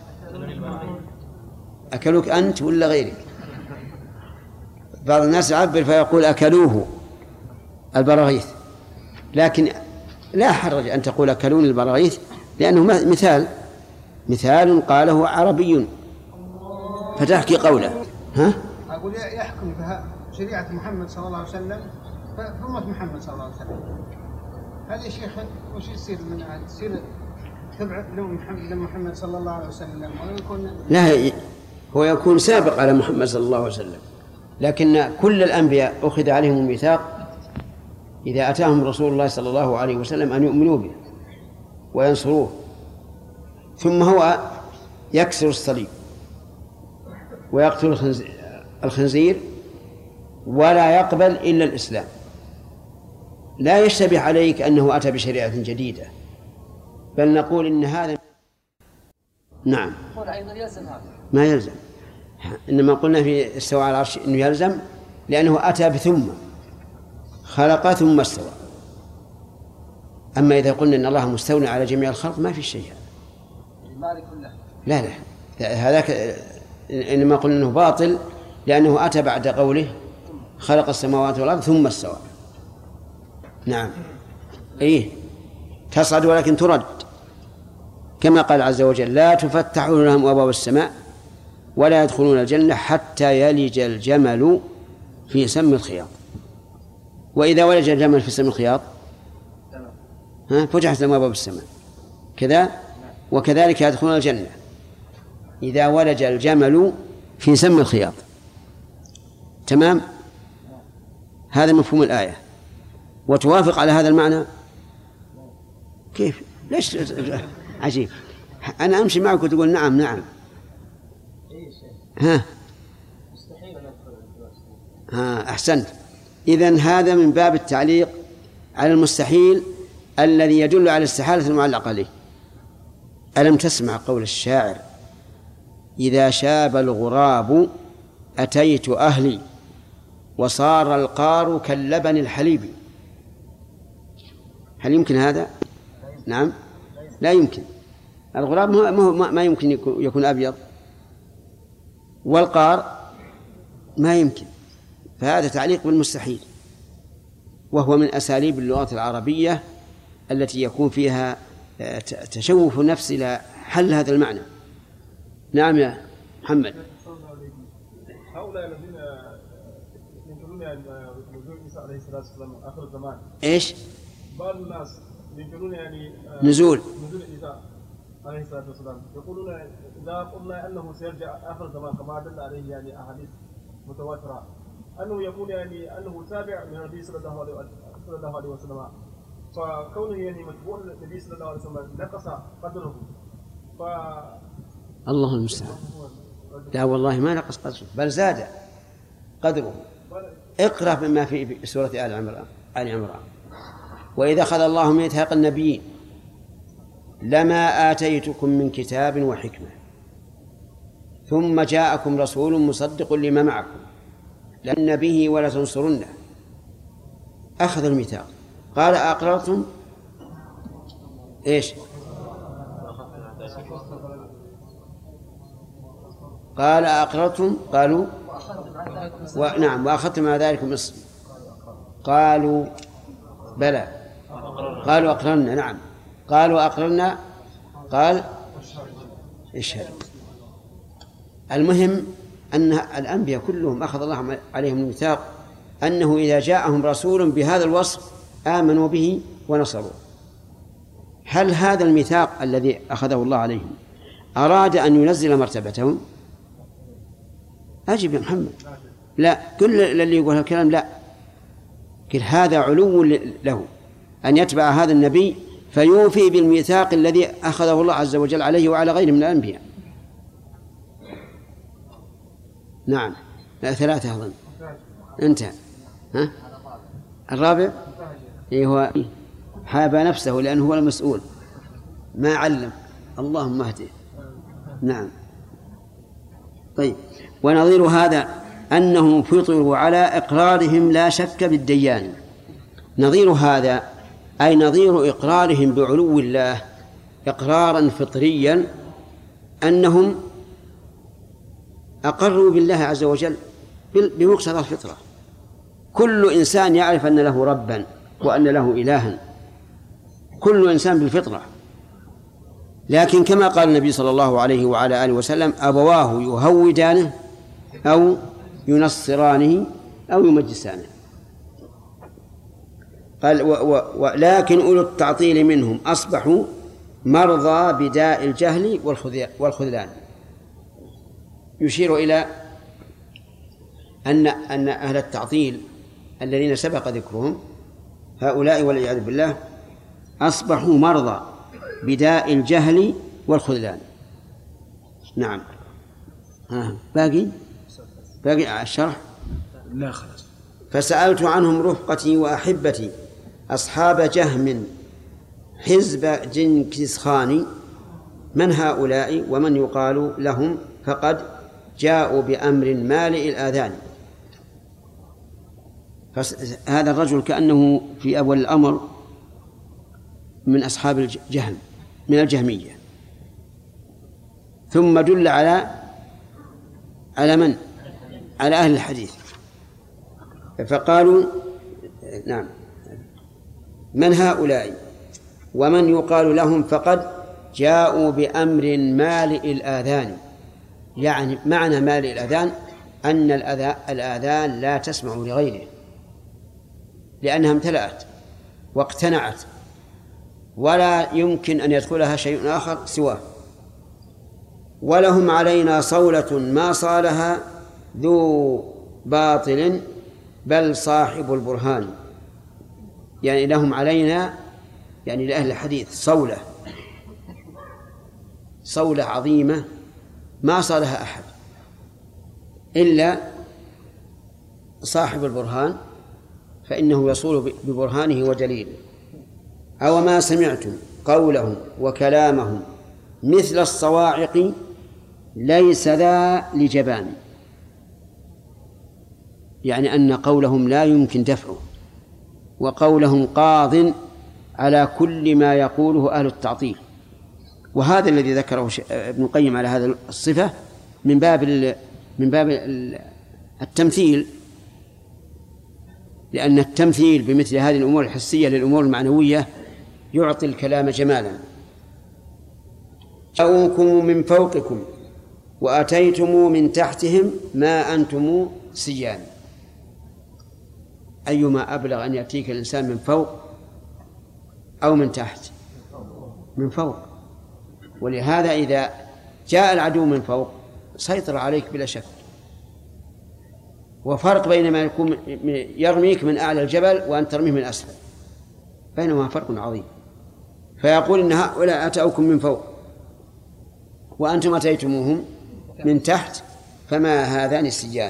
أكلوك أنت ولا غيرك. بعض الناس يعبر فيقول أكلوه البراغيث، لكن لا حرج أن تقول أكلون البراغيث، لأنه مثال قاله عربي فتحكي قوله. ها؟ أقول يحكم بها شريعة محمد صلى الله عليه وسلم فأمة محمد صلى الله عليه وسلم. هذا يا شيخ وش يصير من تصير تبع لمحمد صلى الله عليه وسلم ويكون لا، هو يكون سابق على محمد صلى الله عليه وسلم، لكن كل الأنبياء أخذ عليهم الميثاق إذا أتاهم رسول الله صلى الله عليه وسلم أن يؤمنوا به وينصروه، ثم هو يكسر الصليب ويقتل الخنزير ولا يقبل إلا الإسلام. لا يشتبه عليك أنه أتى بشريعة جديدة، بل نقول إن هذا نعم ما يلزم. إنما قلنا في استوى على العرش إنه يلزم لأنه أتى بثم، خلق ثم استوى. أما إذا قلنا إن الله مستولى على جميع الخلق ما في شيء. لا هذاك إنما قلنا إنه باطل لأنه أتى بعد قوله خلق السماوات والأرض ثم استوى. نعم، إيه تصعد ولكن ترد، كما قال عز وجل: لا تفتح لهم أبواب السماء ولا يدخلون الجنة حتى يلج الجمل في سم الخياط. وإذا ولج الجمل في سم الخياط فتحت لهم أبواب السماء كذا، وكذلك يدخلون الجنة إذا ولج الجمل في سم الخياط. تمام، هذا مفهوم الآية. وتوافق على هذا المعنى؟ كيف؟ ليش عجيب؟ أنا أمشي معك وتقول نعم نعم، ها أحسنت. إذن هذا من باب التعليق على المستحيل الذي يدل على استحالة المعلق عليه. ألم تسمع قول الشاعر: إذا شاب الغراب أتيت أهلي وصار القار كاللبن الحليب. هل يمكن هذا؟ نعم، لا يمكن. الغراب ما يمكن يكون أبيض، والقار ما يمكن. فهذا تعليق بالمستحيل، وهو من أساليب اللغة العربية التي يكون فيها تشوف النفس إلى حل هذا المعنى. نعم يا محمد. هؤلاء الذين ينكرون نزول عيسى عليه الصلاة والسلام آخر الزمان، إيش؟ بعض الناس ينكرون نزول عيسى عليه الصلاة والسلام، يقولون إذا قلنا أنه سيرجع آخر الزمان كما دل عليه أحاديث متواترة، أنه يكون أنه تابع من النبي صلى الله عليه وسلم، فكونه متبوع النبي صلى الله عليه وسلم نقص قدره. الله المستعان. لا والله ما نقص قدره، بل زاد قدره. اقرأ مما في سورة آل عمران: وإذا أخذ الله ميثاق النبيين لما آتيتكم من كتاب وحكمة ثم جاءكم رسول مصدق لما معكم لأن به ولا تنصرنه. أخذ الميثاق، قال: أقررتم إيش؟ قال: أقررتم؟ قالوا نعم. وأخذتم على ذلك مصر؟ قالوا بلى. قالوا أقررنا. نعم. قالوا أقررنا. قال: اشهد. المهم أن الأنبياء كلهم أخذ الله عليهم الميثاق أنه إذا جاءهم رسول بهذا الوصف آمنوا به ونصروا. هل هذا الميثاق الذي أخذه الله عليهم أراد أن ينزل مرتبتهم؟ أجب يا محمد. لا، كل الذي يقول الكلام لا، كل هذا علو له أن يتبع هذا النبي فيوفي بالميثاق الذي أخذه الله عز وجل عليه وعلى غيره من الأنبياء. نعم. لا، 3 أظن. انتهى. ها؟ الرابع هو حاب نفسه لأنه هو المسؤول، ما علم. اللهم اهده. نعم. طيب، ونظير هذا أنهم فطروا على إقرارهم لا شك بالديان. نظير هذا أي نظير إقرارهم بعلو الله إقرارا فطريا، أنهم أقروا بالله عز وجل بمقتضى الفطرة. كل إنسان يعرف أن له ربا وأن له إلها، كل إنسان بالفطرة. لكن كما قال النبي صلى الله عليه وعلى آله وسلم: أبواه يهودانه أو ينصرانه أو يمجسانه. قال: ولكن أولو التعطيل منهم أصبحوا مرضى بداء الجهل والخذلان. يشير إلى أن أهل التعطيل الذين سبق ذكرهم هؤلاء والعياذ بالله أصبحوا مرضى بداء الجهل والخذلان. نعم. باقي الشرح؟ لا خلاص. فسألت عنهم رفقتي وأحبتي أصحاب جهم حزب جنكيز خان من هؤلاء ومن يقال لهم فقد جاءوا بأمر مالئ الآذان. هذا الرجل كأنه في أول الأمر من أصحاب الجهم، من الجهمية، ثم دل على من؟ على أهل الحديث، فقالوا نعم من هؤلاء ومن يقال لهم فقد جاءوا بأمر مالئ الآذان. يعني معنى مالئ الآذان أن الآذان لا تسمع لغيره لأنها امتلأت واقتنعت ولا يمكن أن يدخلها شيء آخر سواه. ولهم علينا صولة ما صالها ذو باطل بل صاحب البرهان. يعني لهم علينا، يعني لأهل الحديث، صولة عظيمة ما صالها أحد، إلا صاحب البرهان فإنه يصول ببرهانه ودليله. أو ما سمعتم قولهم وكلامهم مثل الصواعق ليس ذا لجبان، يعني أن قولهم لا يمكن دفعه، وقولهم قاض على كل ما يقوله أهل التعطيل. وهذا الذي ذكره ابن القيم على هذا الصفة من باب التمثيل، لأن التمثيل بمثل هذه الأمور الحسية للأمور المعنوية يعطي الكلام جمالا. جاءوكم من فوقكم وأتيتم من تحتهم ما أنتم سيان. أيما أبلغ أن يأتيك الإنسان من فوق أو من تحت؟ من فوق. ولهذا إذا جاء العدو من فوق سيطر عليك بلا شك. وفرق بين ما يكون يرميك من أعلى الجبل وأن ترميه من أسفل، بينهما فرق عظيم. فيقول إن هؤلاء أتوكم من فوق وأنتم أتيتموهم من تحت فما هذان السجان.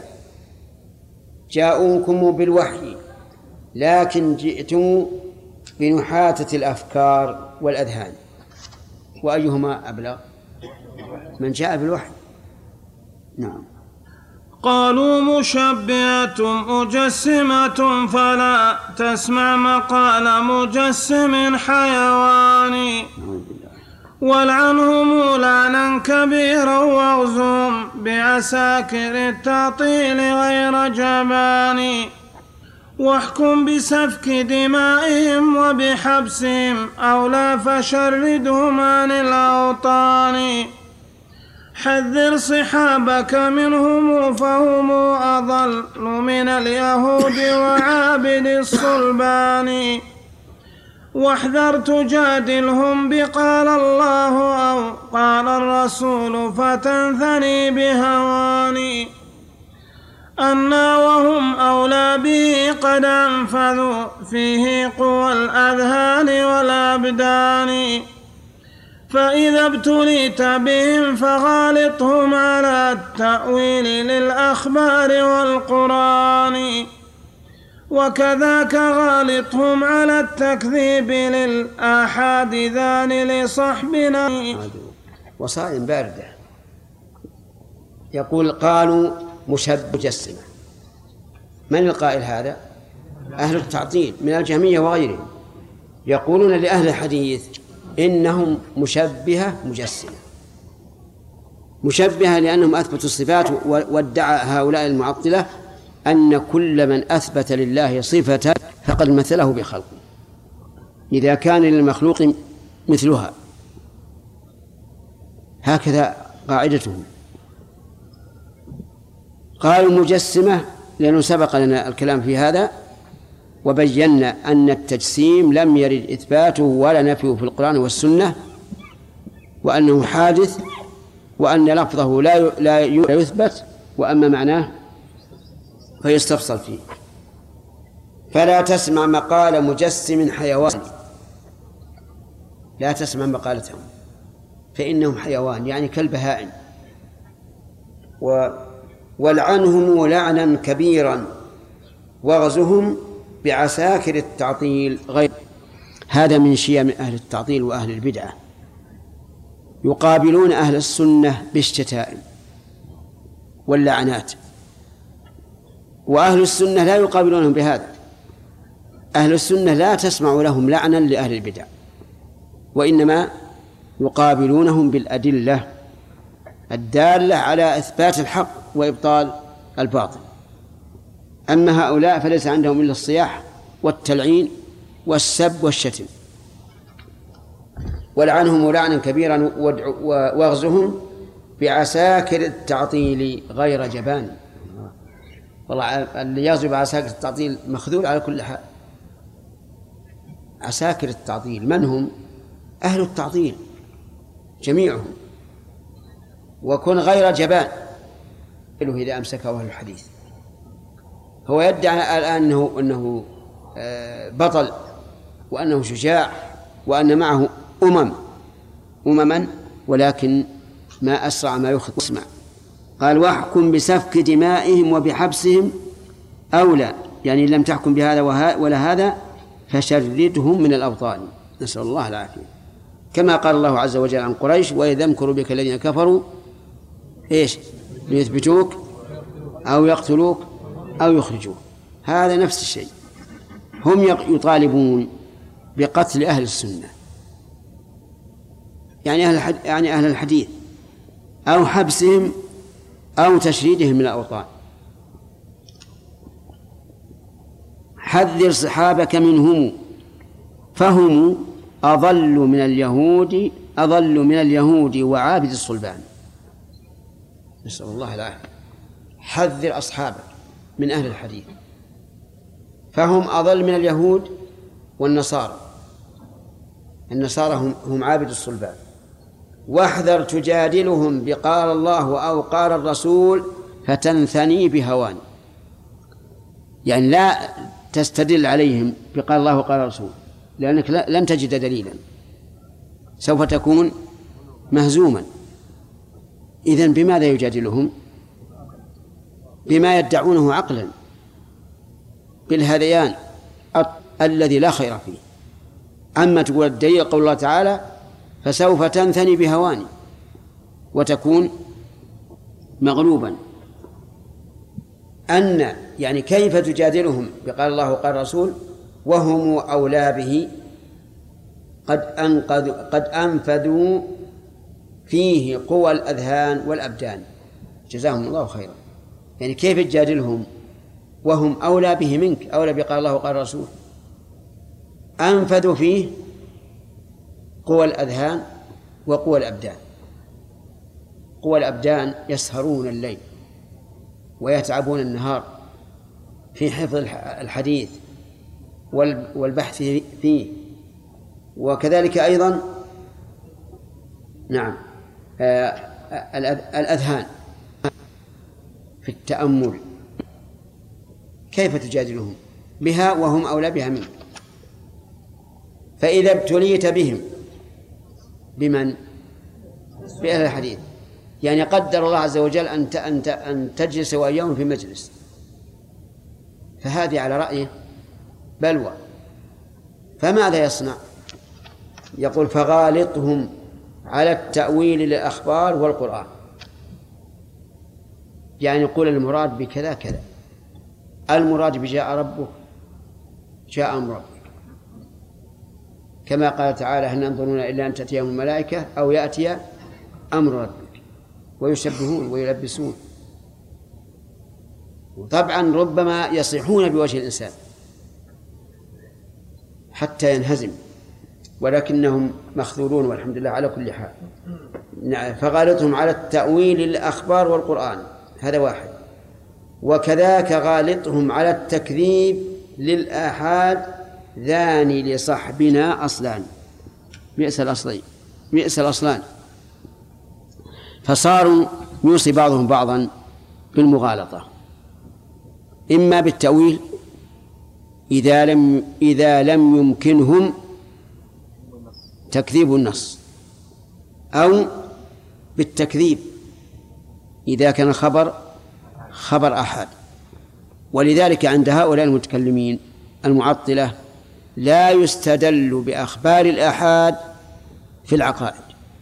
جاءوكم بالوحي لكن جئتم بنحاتة الأفكار والأذهان. وأيهما أبلغ؟ من جاء بالوحي. نعم. قالوا مشبهة مجسمة فلا تسمع مقال مجسم حيواني، والعنهم لعنا كبيرا واغزهم بعساكر التعطيل غير جبان، واحكم بسفك دمائهم وبحبسهم أولى فشردهم عن الأوطان، حذر صحابك منهم فهم أضل من اليهود وعابد الصلبان، واحذر تجادلهم بقال الله أو قال الرسول فتنثني بهواني، أنا وهم أولى به قد أنفذوا فيه قوى الأذهان والأبدان، فإذا ابتليت بهم فغالطهم على التأويل للأخبار والقرآن، وكذاك غالطهم على التكذيب للآحاد ذان لصحبنا. وصائم باردة. يقول قالوا مجسمة. من القائل هذا؟ أهل التعطيل من الجهمية وغيرهم، يقولون لأهل الحديث إنهم مشبهة مجسمة. مشبهة لأنهم أثبتوا الصفات، وادعى هؤلاء المعطلة أن كل من أثبت لله صفة فقد مثله بخلقه إذا كان للمخلوق مثلها. هكذا قاعدتهم. قالوا مجسمة لأنه سبق لنا الكلام في هذا، وبينا أن التجسيم لم يرد إثباته ولا نفيه في القرآن والسنة، وأنه حادث، وأن لفظه لا يثبت، وأما معناه فيستفصل فيه. فلا تسمع مقال مجسم حيوان، لا تسمع مقالتهم فإنهم حيوان يعني كالبهائم. والعنهم لعنا كبيرا واغزهم بعساكر التعطيل غير. هذا من شيم أهل التعطيل وأهل البدعة، يقابلون أهل السنة بالشتائم واللعنات، وأهل السنة لا يقابلونهم بهذا. أهل السنة لا تسمع لهم لعنا لأهل البدع، وإنما يقابلونهم بالأدلة الدالة على إثبات الحق وإبطال الباطل. أما هؤلاء فليس عندهم إلا الصياح والتلعين والسب والشتم. ولعنهم لعنا كبيرا واغزهم بعساكر التعطيل غير جبان. والله اللي يغزو بعساكر التعطيل مخذول على كل حال. عساكر التعطيل من هم؟ أهل التعطيل جميعهم، وكن غير جبان إذا أمسكه أهل الحديث. هو يدعي الآن أنه بطل وأنه شجاع وأن معه أمما، ولكن ما أسرع ما يخطئ. اسمع قال واحكم بسفك دمائهم وبحبسهم أولى، يعني لم تحكم بهذا ولا هذا فشردهم من الأبطال، نسأل الله العافية. كما قال الله عز وجل عن قريش: وإذ يمكر بك الذين كفروا إيش؟ ليثبتوك أو يقتلوك أو يخرجوك. هذا نفس الشيء، هم يطالبون بقتل أهل السنة، يعني أهل الحديث، أو حبسهم أو تشريدهم من الأوطان. حذر صحابك منهم فهم أضل من اليهود وعابد الصلبان، نسأل الله العافية. حذر أصحابك من أهل الحديث فهم أضل من اليهود والنصارى. النصارى هم عابد الصلبان. واحذر تجادلهم بقال الله أو قال الرسول فتنثني بهوان، يعني لا تستدل عليهم بقال الله وقال الرسول، لأنك لن تجد دليلا، سوف تكون مهزوما. إذن بماذا يجادلهم؟ بما يدعونه عقلا، بالهذيان الذي لا خير فيه. أما تقول الدليل قول الله تعالى فسوف تنثني بهواني وتكون مغلوبا. يعني كيف تجادلهم بقال الله وقال الرسول وهم أولى به قد أنفذوا فيه قوى الأذهان والأبدان، جزاهم الله خيرا. يعني كيف تجادلهم وهم أولى به منك، أولى بقال الله وقال الرسول؟ أنفذوا فيه قوى الأذهان وقوى الأبدان. قوى الأبدان يسهرون الليل ويتعبون النهار في حفظ الحديث والبحث فيه، وكذلك أيضا نعم الأذهان في التأمل. كيف تجادلهم بها وهم أولى بها منك؟ فإذا ابتليت بهم بمن؟ بأهل الحديث، يعني قدر الله عز وجل أن تجلس وإياهم في مجلس، فهذه على رأيه بلوى، فماذا يصنع؟ يقول فغالطهم على التأويل للأخبار والقرآن، يعني يقول المراد بكذا كذا، المراد بجاء ربك جاء أمر ربك، كما قال تعالى هل ينظرون إلا أن تأتيهم الملائكة أو يأتي أمر ربك، ويشبهون ويلبسون. وطبعا ربما يصيحون بوجه الإنسان حتى ينهزم، ولكنهم مخذولون والحمد لله على كل حال. فغالطهم على التأويل للأخبار والقرآن، هذا واحد. وكذاك غالطهم على التكذيب للآحاد، ذاني لصحبنا أصلان، بئس الأصلان. فصاروا يوصي بعضهم بعضا بالمغالطة، إما بالتأويل إذا لم يمكنهم تكذيب النص، أو بالتكذيب إذا كان الخبر خبر أحد. ولذلك عند هؤلاء المتكلمين المعطلة لا يستدل بأخبار الآحاد في العقائد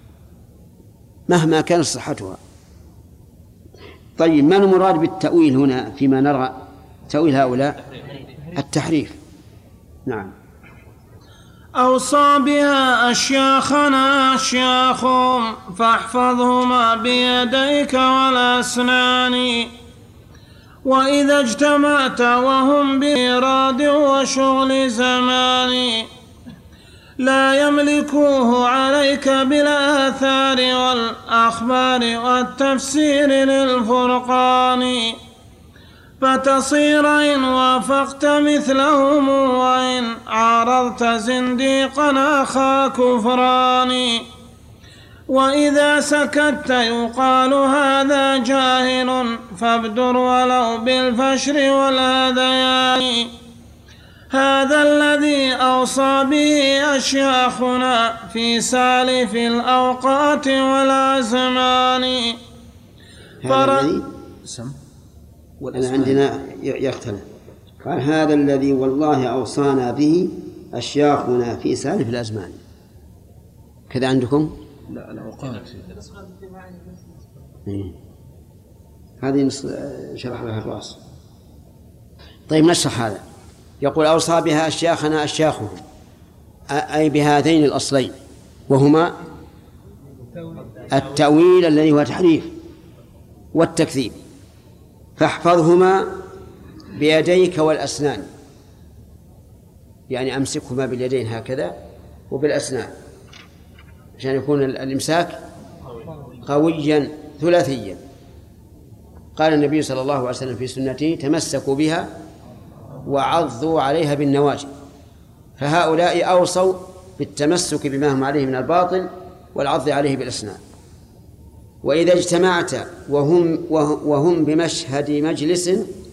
مهما كانت صحتها. طيب، ما المراد بالتأويل هنا فيما نرى تأويل هؤلاء؟ التحريف. نعم. أوصى بها أشياخنا أشياخهم فاحفظهما بيديك والأسنان، وإذا اجتمعت وهم بإراد وشغل زمان لا يملكوه عليك بالآثار والأخبار والتفسير للفرقان، فتصير إن وافقت مثلهم وإن عارضت زنديقا أخا كفران. وإذا سكت يقال هذا جاهل فابدر ولو بالفشر والهذيان. هذا الذي أوصى به أشياخنا في سالف الأوقات والأزمان، هذا الذي أنا عندنا يختلف. قال هذا الذي والله أوصانا به أشياخنا في سالف الأزمان. كذا عندكم؟ لا وقالت هذه شرح لها الراس. طيب نشرح هذا. يقول أوصى بها أشياخنا أشياخهم، أي بهذين الأصلين، وهما التأويل الذي هو تحريف والتكذيب، فاحفظهما بيديك والأسنان، يعني أمسكهما باليدين هكذا وبالأسنان عشان يكون الإمساك قويا ثلاثيا. قال النبي صلى الله عليه وسلم في سنته: تمسكوا بها وعضوا عليها بالنواجذ. فهؤلاء أوصوا بالتمسك بما هم عليه من الباطل والعض عليه بالأسنان. وإذا اجتمعت وهم بمشهد مجلس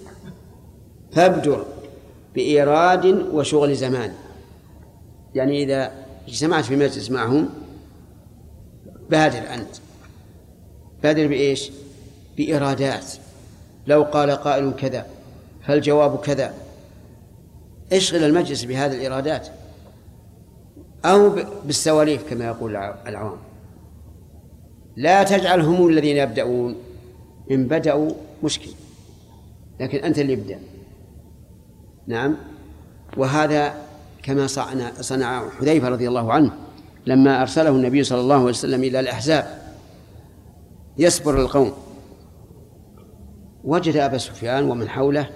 فابدر بإيراد وشغل زمان، يعني إذا اجتمعت في مجلس معهم بادر أنت، بادر بإيش؟ بإرادات. لو قال قائل كذا فالجواب كذا، اشغل المجلس بهذه الإرادات، أو بالسواليف كما يقول العوام. لا تجعل هم الذين يبدأون، إن بدأوا مشكل، لكن أنت اللي يبدأ. نعم. وهذا كما صنع حذيفة رضي الله عنه لما أرسله النبي صلى الله عليه وسلم إلى الأحزاب يصبر القوم، وجد أبا سفيان ومن حوله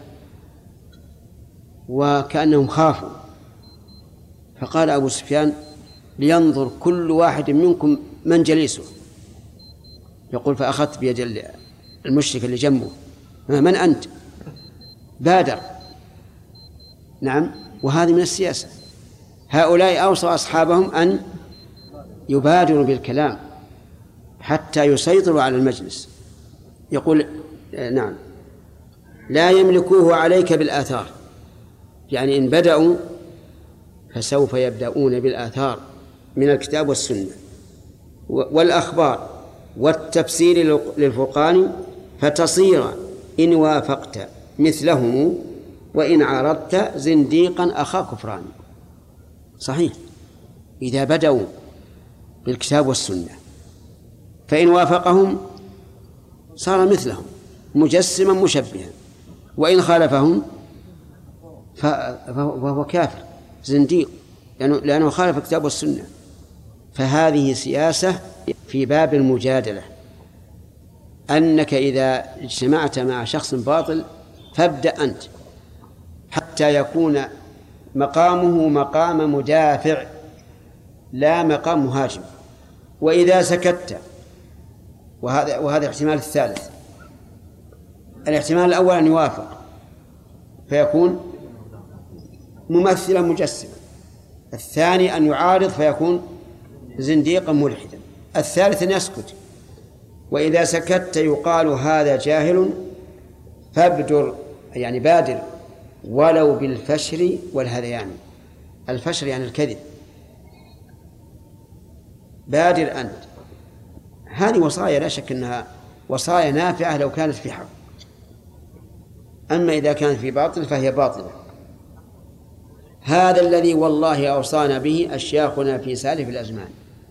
وكأنهم خافوا، فقال أبو سفيان: لينظر كل واحد منكم من جليسه. يقول: فأخذت بيد المشرك اللي جنبه: من أنت؟ بادر. نعم. وهذه من السياسة. هؤلاء أوصوا أصحابهم أن يبادروا بالكلام حتى يسيطروا على المجلس. يقول: نعم، لا يملكوه عليك بالآثار، يعني إن بدأوا فسوف يبدأون بالآثار من الكتاب والسنة والأخبار والتفسير للفرقان، فتصير إن وافقت مثلهم وإن عارضت زنديقا أخا كفران. صحيح، إذا بدأوا بالكتاب والسنة فإن وافقهم صار مثلهم مجسما مشبها، وإن خالفهم فهو كافر زنديق، لأنه خالف الكتاب والسنة. فهذه سياسة في باب المجادلة، أنك إذا اجتمعت مع شخص باطل فابدأ أنت حتى يكون مقامه مقام مدافع لا مقام مهاجم. وإذا سكت، وهذا الاحتمال الثالث. الاحتمال الأول أن يوافق فيكون ممثلا مجسما، الثاني أن يعارض فيكون زنديقا ملحدا، الثالث أن يسكت. وإذا سكت يقال هذا جاهل، فابدر يعني بادر ولو بالفشر والهذيان. الفشر يعني الكذب. بادر أنت. هذه وصايا لا شك أنها وصايا نافعة لو كانت في حق، أما إذا كانت في باطل فهي باطلة. هذا الذي والله أوصانا به أشياخنا في سالف الأزمان.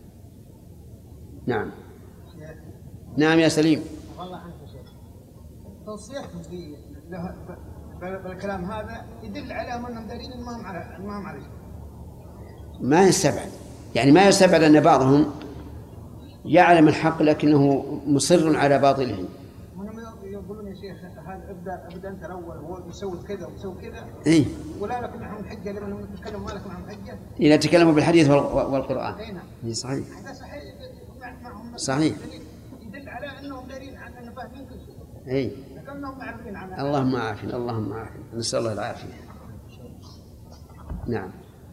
نعم. نعم يا سليم. والله عنك يا شيخ، توصيحهم بالكلام هذا يدل على أنهم دارين المهم على شيء. ما يستبعد، يعني ما يستبعد أن بعضهم يعلم الحق لكنه مصر على باطلهم. يقولون يا شيخ هذا ابدا انت الاول، هو يسوي كذا ويسوي كذا. اي. ولا لك معهم حجه لما نتكلم، ما لك معهم حجه. إذا تكلموا بالحديث والقرآن. اي نعم. اي صحيح. هذا صحيح. معهم صحيح. يدل على انهم دارين عن انهم فاهمين كل شيء. اي. لكنهم معرفين عن. اللهم عافنا، اللهم عافنا، نسأل الله العافية. نعم.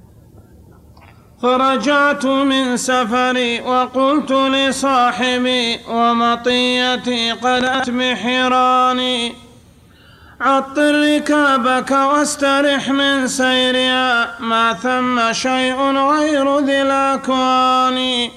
فرجعت من سفري وقلت لصاحبي ومطيتي قلت بحراني: عطر ركابك واسترح من سيرها، ما ثم شيء غير ذي الأكوان.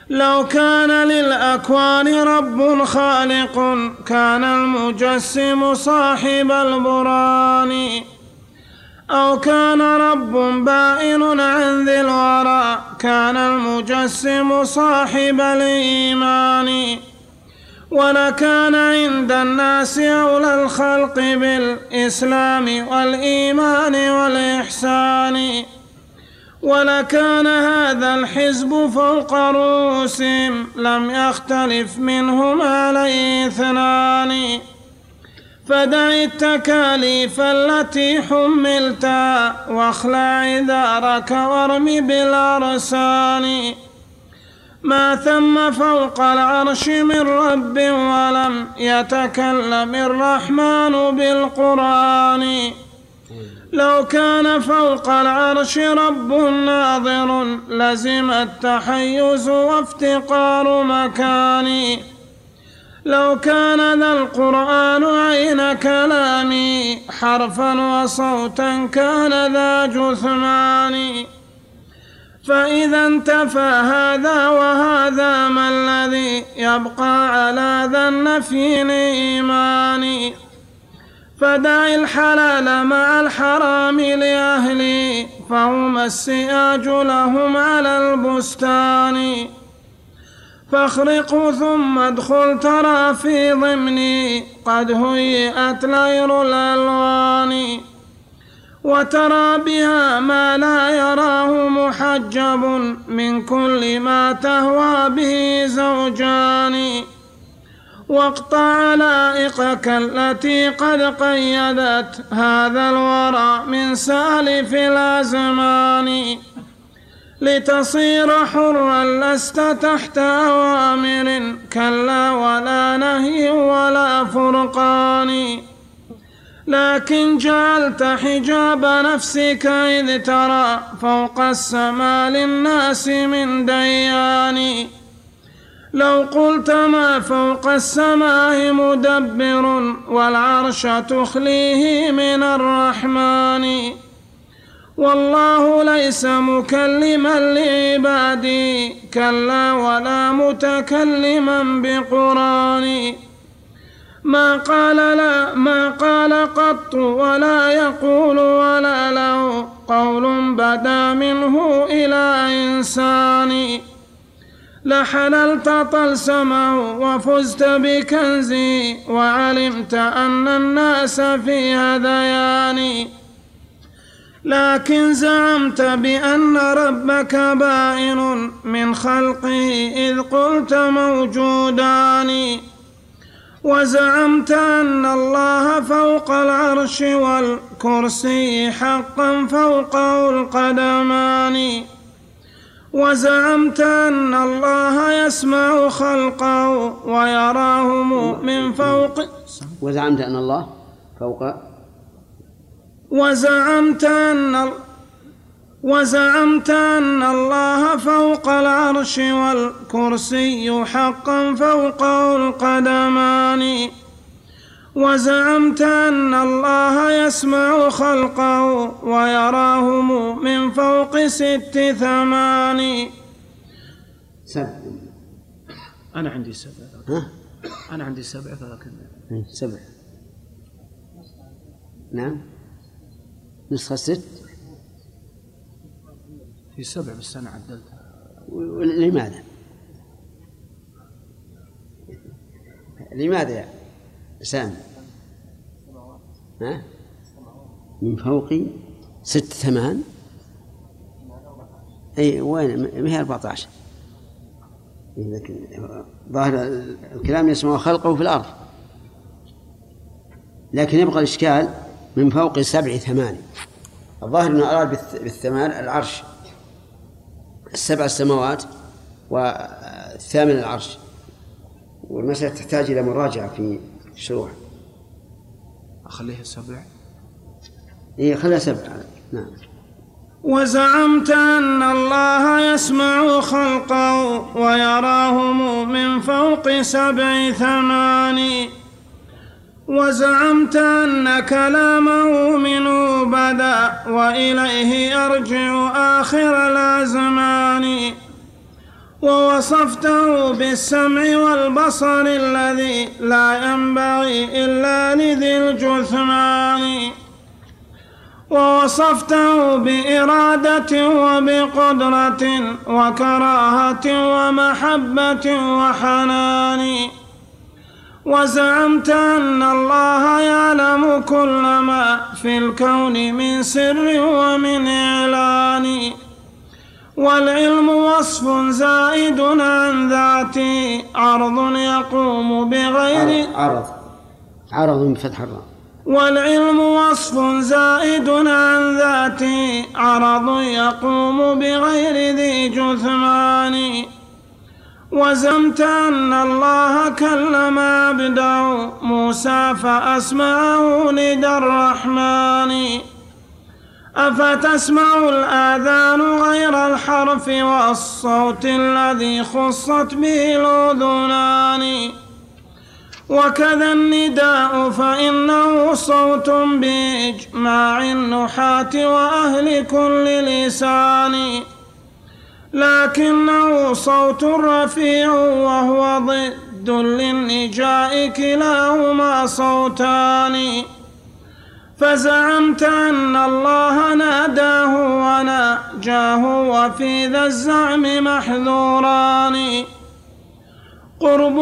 لو كان للأكوان رب خالق كان المجسم صاحب البرهان، أو كان رب بائن عن ذي الورى كان المجسم صاحب الإيمان، ولكان عند الناس أولى الخلق بالإسلام والإيمان والإحسان، ولكان هذا الحزب فوق رؤوسهم لم يختلف منهم عليه اثنان، فدع التكاليف التي حملتها واخلع عذارك وارم بالأرسان، ما ثم فوق العرش من رب ولم يتكلم الرحمن بالقرآن، لو كان فوق العرش رب ناظر لزم التحيز وافتقار مكان، لو كان ذا القرآن عين كلامي حرفا وصوتا كان ذا جثمان، فإذا انتفى هذا وهذا ما الذي يبقى على ذا النفي الإيمان، فدع الحلال مع الحرام لأهلي فهما السياج لهم على البستان، فاخرق ثم ادخل ترى في ضمني قد هيئت لير الألوان، وترى بها ما لا يراه محجب من كل ما تهوى به زوجان، واقطع علائقك التي قد قيدت هذا الورى من سالف الأزمان، لتصير حرا لست تحت أوامر كلا ولا نهي ولا فرقان، لكن جعلت حجاب نفسك إذ ترى فوق السماء للناس من ديان، لو قلت ما فوق السماء مدبر والعرش تخليه من الرحمن، والله ليس مكلما لعبادي كلا ولا متكلما بقران، ما قال قط ولا يقول ولا له قول بدا منه إلى إنسان، لحللت طلسمه وفزت بكنزي وعلمت أن الناس في هذيان، لكن زعمت بأن ربك بائن من خلقه إذ قلت موجودان، وزعمت أن الله فوق العرش والكرسي حقا فوقه القدمان، وزعمت أن الله يسمع خلقه ويراهم من فوق، وزعمت أن الله فوق، وزعمت أن الله فوق العرش والكرسي حقا فوقه القدمان، وزعمت أن الله يسمع خلقه ويراهم من فوق 6 8. أنا عندي 7. ها؟ أنا عندي 7 فلكن 7. نعم نسخة 6 في 7 بس أنا عدلتها. لماذا يا سامي؟ ها؟ من فوق 6 8. أي وين؟ ما هي 14. لكن ظاهر الكلام يسمع خلقه في الأرض، لكن يبقى الإشكال من فوق 7 8. الظاهر أنه أراد بالثمان العرش، 7 السماوات والثامن العرش، والمسألة تحتاج إلى مراجعة في الشروح. أخليها 7. إيه خليها 7. نعم. وزعمت أن الله يسمع خلقه ويراهم من فوق 7 8، وزعمت أن كلامه منه بدا وإليه يرجع آخر الأزمان، ووصفته بالسمع والبصر الذي لا ينبغي إلا لذي الجثمان، ووصفته بإرادة وبقدرة وكراهة ومحبة وحنان، وزعمت أن الله يعلم كل ما في الكون من سر ومن إعلان، والعلم وصف زائد عن ذاته عرض يقوم بغير عرض بفتح الراء. والعلم وصف زائد عن ذاته عرض يقوم بغير ذي جثمان، وزمت أن الله كلم عبده موسى فأسمعه ندى الرحمن، أفتسمع الآذان غير الحرف والصوت الذي خصت به الأذنان، وكذا النداء فإنه صوت بإجماع النحاة وأهل كل لسان، لكنه صوت رفيع وهو ضد للنجاء كلاهما صوتان، فزعمت أن الله ناداه وناجاه وفي ذا الزعم محذوران، قرب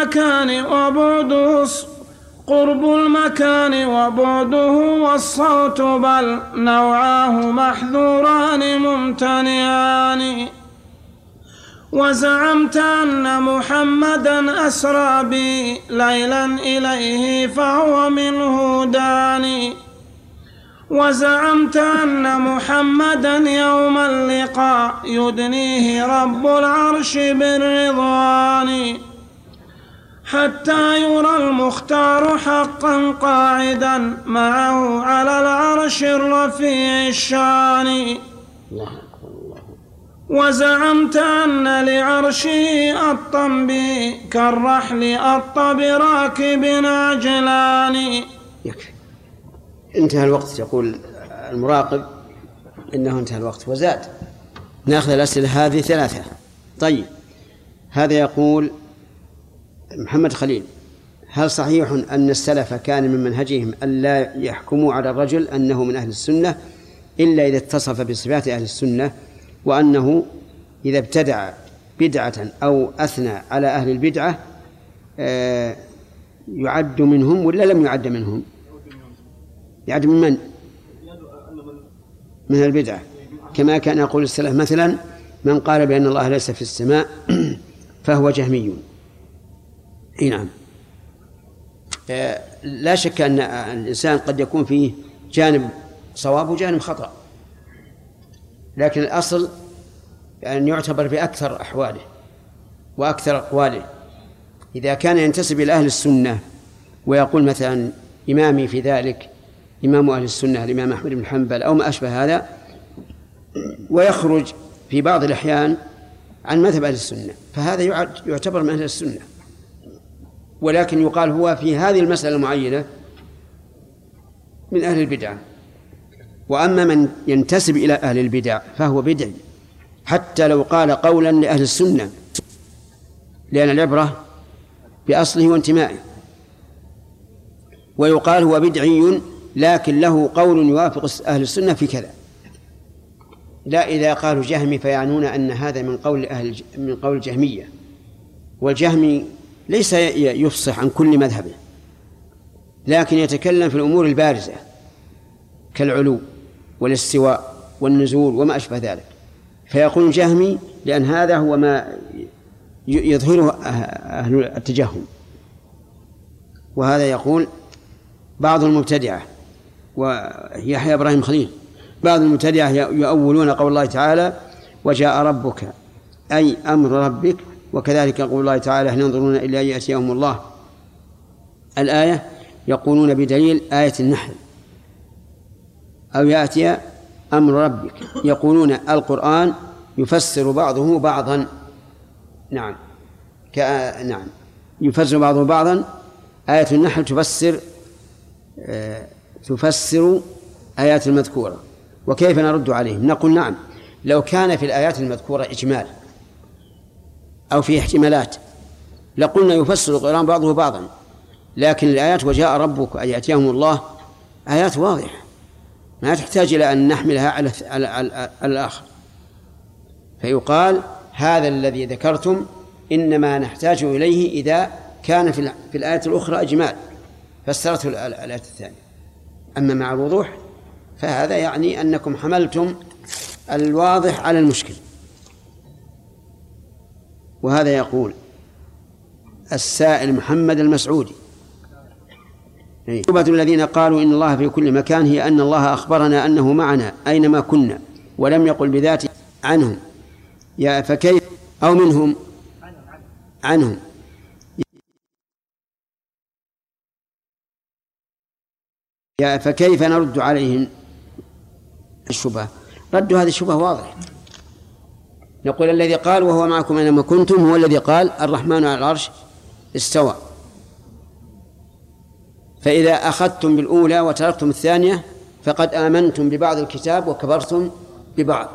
المكان وبعده والصوت بل نوعاه محذوران ممتنعان، وزعمت أن محمدا أسرى بي ليلا إليه فهو منه داني، وزعمت أن محمدا يوم اللقاء يدنيه رب العرش بالرضوان، حتى يرى المختار حقا قاعدا معه على العرش الرفيع الشان، وزعمت أن لعرشه أطا به كالرحل أط براكب عجلان. يكفي، انتهى الوقت. يقول المراقب إنه انتهى الوقت وزاد. نأخذ الأسئلة هذه 3. طيب، هذا يقول محمد خليل: هل صحيح أن السلف كان من منهجهم ألا يحكموا على الرجل أنه من أهل السنة إلا إذا اتصف بصفات أهل السنة، وأنه إذا ابتدع بدعة أو أثنى على أهل البدعة يعد منهم ولا لم يعد منهم؟ يعد من من؟ من البدعة، كما كان يقول السلف مثلا: من قال بأن الله ليس في السماء فهو جهمي. نعم، لا شك أن الإنسان قد يكون فيه جانب صواب وجانب خطأ، لكن الأصل أن يعتبر بأكثر أحواله وأكثر أقواله. إذا كان ينتسب إلى أهل السنة ويقول مثلا إمامي في ذلك إمام أهل السنة الإمام أحمد بن حنبل أو ما أشبه هذا، ويخرج في بعض الأحيان عن مذهب أهل السنة، فهذا يعتبر من أهل السنة، ولكن يقال هو في هذه المسألة المعينة من أهل البدع. وأما من ينتسب إلى أهل البدع فهو بدعي حتى لو قال قولا لأهل السنة، لأن العبرة بأصله وانتمائه. ويقال هو بدعي لكن له قول يوافق أهل السنة في كذا، لا إذا قالوا جهمي فيعنون أن هذا من قول الجهمية، والجهمي ليس يفصح عن كل مذهبه، لكن يتكلم في الأمور البارزة كالعلو والاستواء والنزول وما أشبه ذلك، فيقول جهمي لأن هذا هو ما يظهره أهل التجهم. وهذا يقول بعض المبتدعة، ويحيى إبراهيم خليل، بعض المبتدعة يؤولون قول الله تعالى: وجاء ربك أي أمر ربك، وكذلك قول الله تعالى: هل ينظرون إلا أن يأتيهم الله، الآية، يقولون بدليل آية النحل أو يأتي أمر ربك، يقولون القرآن يفسر بعضه بعضا. نعم، نعم، يفسر بعضه بعضا. آية النحل تفسر آيات المذكورة. وكيف نرد عليهم؟ نقول: نعم، لو كان في الآيات المذكورة إجمال أو في احتمالات لقلنا يفسر القرآن بعضه بعضا، لكن الآيات وجاء ربك أن يأتيهم الله آيات واضحة ما تحتاج إلى أن نحملها على الآخر، فيقال هذا الذي ذكرتم إنما نحتاج إليه إذا كان في الآية الأخرى إجمال فسرته الآية الثانية. أما مع الوضوح فهذا يعني أنكم حملتم الواضح على المشكل. وهذا يقول السائل محمد المسعودي: عقوبة الذين قالوا إن الله في كل مكان هي أن الله أخبرنا أنه معنا أينما كنا ولم يقل بذاته عنهم، يا فكيف أو منهم عنهم يا فكيف نرد عليهم الشبهة؟ رد هذه الشبهة واضح، نقول الذي قال وهو معكم أينما كنتم هو الذي قال الرحمن على العرش استوى، فإذا أخذتم بالأولى وتركتم الثانية فقد آمنتم ببعض الكتاب وكفرتم ببعض.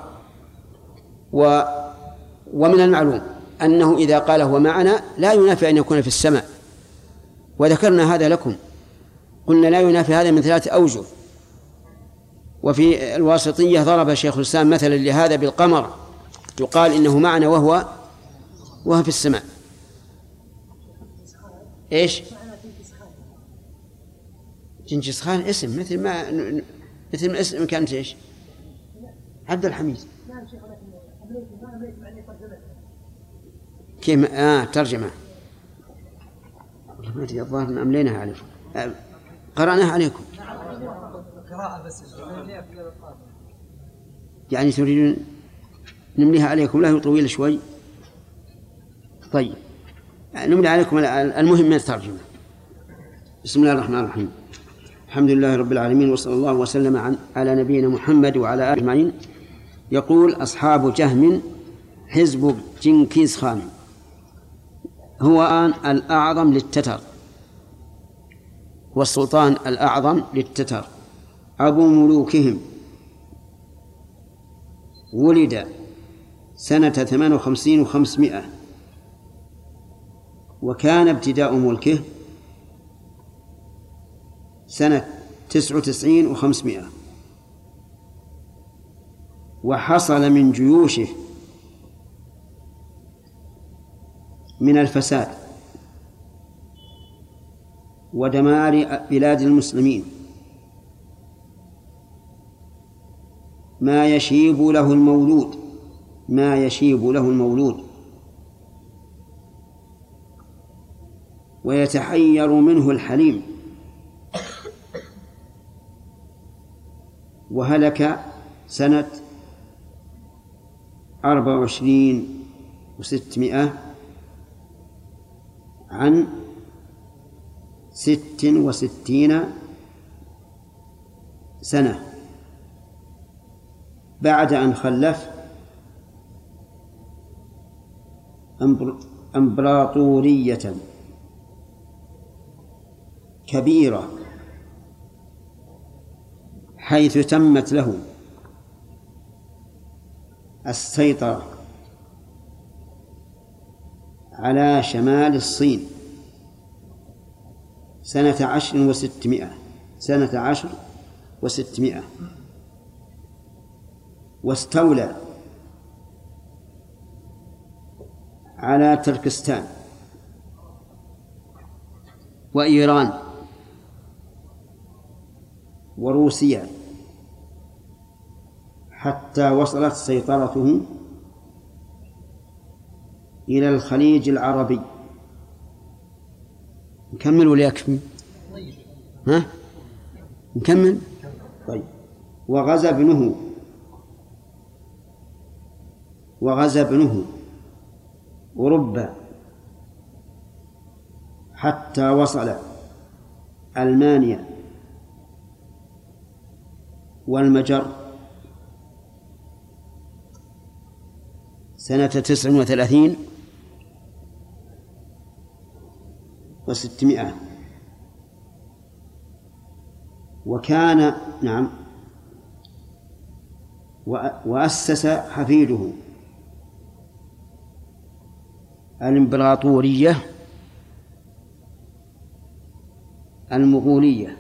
ومن المعلوم أنه إذا قال هو معنا لا ينافي أن يكون في السماء، وذكرنا هذا لكم، قلنا لا ينافي هذا من 3 أوجه. وفي الواسطية ضرب شيخ الإسلام مثلا لهذا بالقمر، يقال إنه معنا وهو في السماء. إيش؟ جنكيز خان اسم مثل ما اسم كانت إيش؟ عبد الحميد. كيف ترجمة ما أدري الظاهر أمليناها عليكم، قرأناها عليكم يعني تريدون نمليها عليكم؟ لا هي طويلة شوي. طيب نملي عليكم المهم من الترجمة. بسم الله الرحمن الرحيم، الحمد لله رب العالمين، وصلى الله وسلم على نبينا محمد وعلى آله أجمعين. يقول أصحاب جهم حزب جنكيز خان هو الأعظم للتتر والسلطان الأعظم للتتر أبو ملوكهم، ولد سنة 58 و500، وكان ابتداء ملكه سنة 99 و500، وحصل من جيوشه من الفساد ودمار بلاد المسلمين ما يشيب له المولود ويتحير منه الحليم. وهلك سنة 24 و600 عن 66 سنة بعد أن خلف إمبراطورية كبيرة حيث تمت له السيطرة على شمال الصين سنة 10 و600 واستولى على تركستان وإيران وروسيا حتى وصلت سيطرته إلى الخليج العربي. نكمل ولا يكفي؟ نكمل؟ طيب. وغزا ابنه أوروبا حتى وصل ألمانيا والمجر سنة 39 و600، وكان وأسس حفيده الإمبراطورية المغولية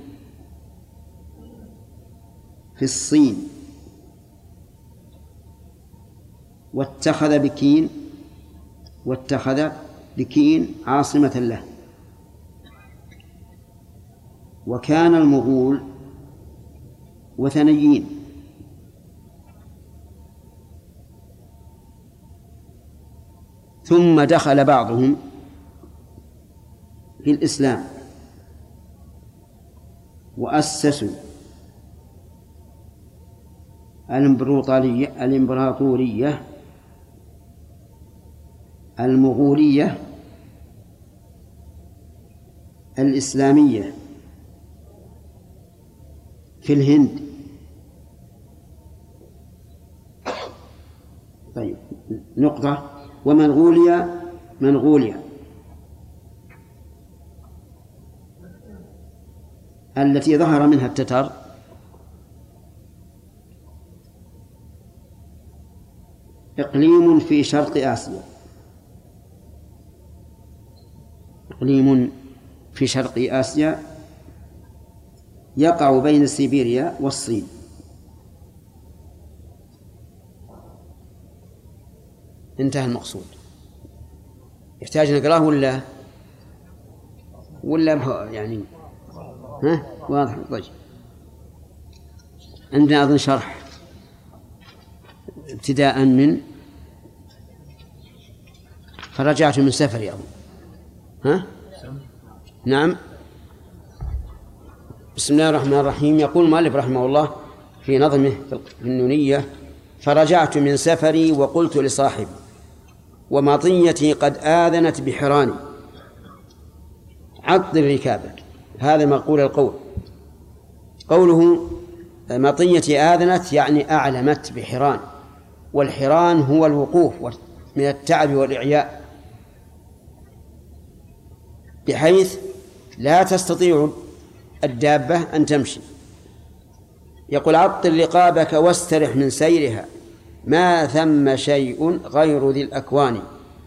في الصين، واتخذ بكين عاصمة له. وكان المغول وثنيين، ثم دخل بعضهم في الإسلام وأسسوا الإمبراطورية المغولية الإسلامية في الهند. طيب، نقطة. ومنغوليا التي ظهر منها التتر إقليم في شرق آسيا، إقليم في شرق آسيا يقع بين سيبيريا والصين. انتهى المقصود. يحتاج نقراه ولا يعني واضح؟ طيب، عندنا أظن شرح ابتداء من فرجعت من سفري أظن. نعم. بسم الله الرحمن الرحيم. يقول المؤلف رحمه الله في نظمه في النونية: فرجعت من سفري وقلت لصاحبي ومطيتي قد آذنت بحراني عطل ركابك. هذا مقول القول. قوله مطيتي آذنت يعني أعلمت بحران، والحران هو الوقوف من التعب والإعياء، بحيث لا تستطيع الدابة أن تمشي. يقول: عطل رقابك واسترح من سيرها، ما ثم شيء غير ذي الأكوان.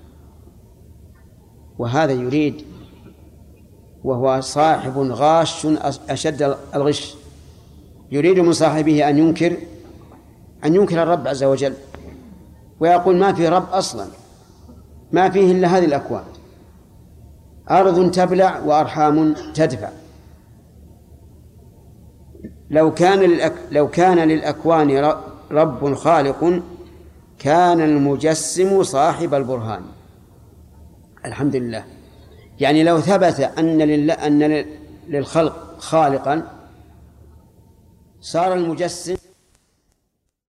وهذا يريد، وهو صاحب غاش أشد الغش، يريد من صاحبه أن ينكر الرب عز وجل، ويقول ما في رب أصلا، ما فيه إلا هذه الأكوان، أرض تبلع وأرحام تدفع. لو كان للأكوان رب خالق كان المجسم صاحب البرهان. الحمد لله. يعني لو ثبت أن للخلق خالقا صار المجسم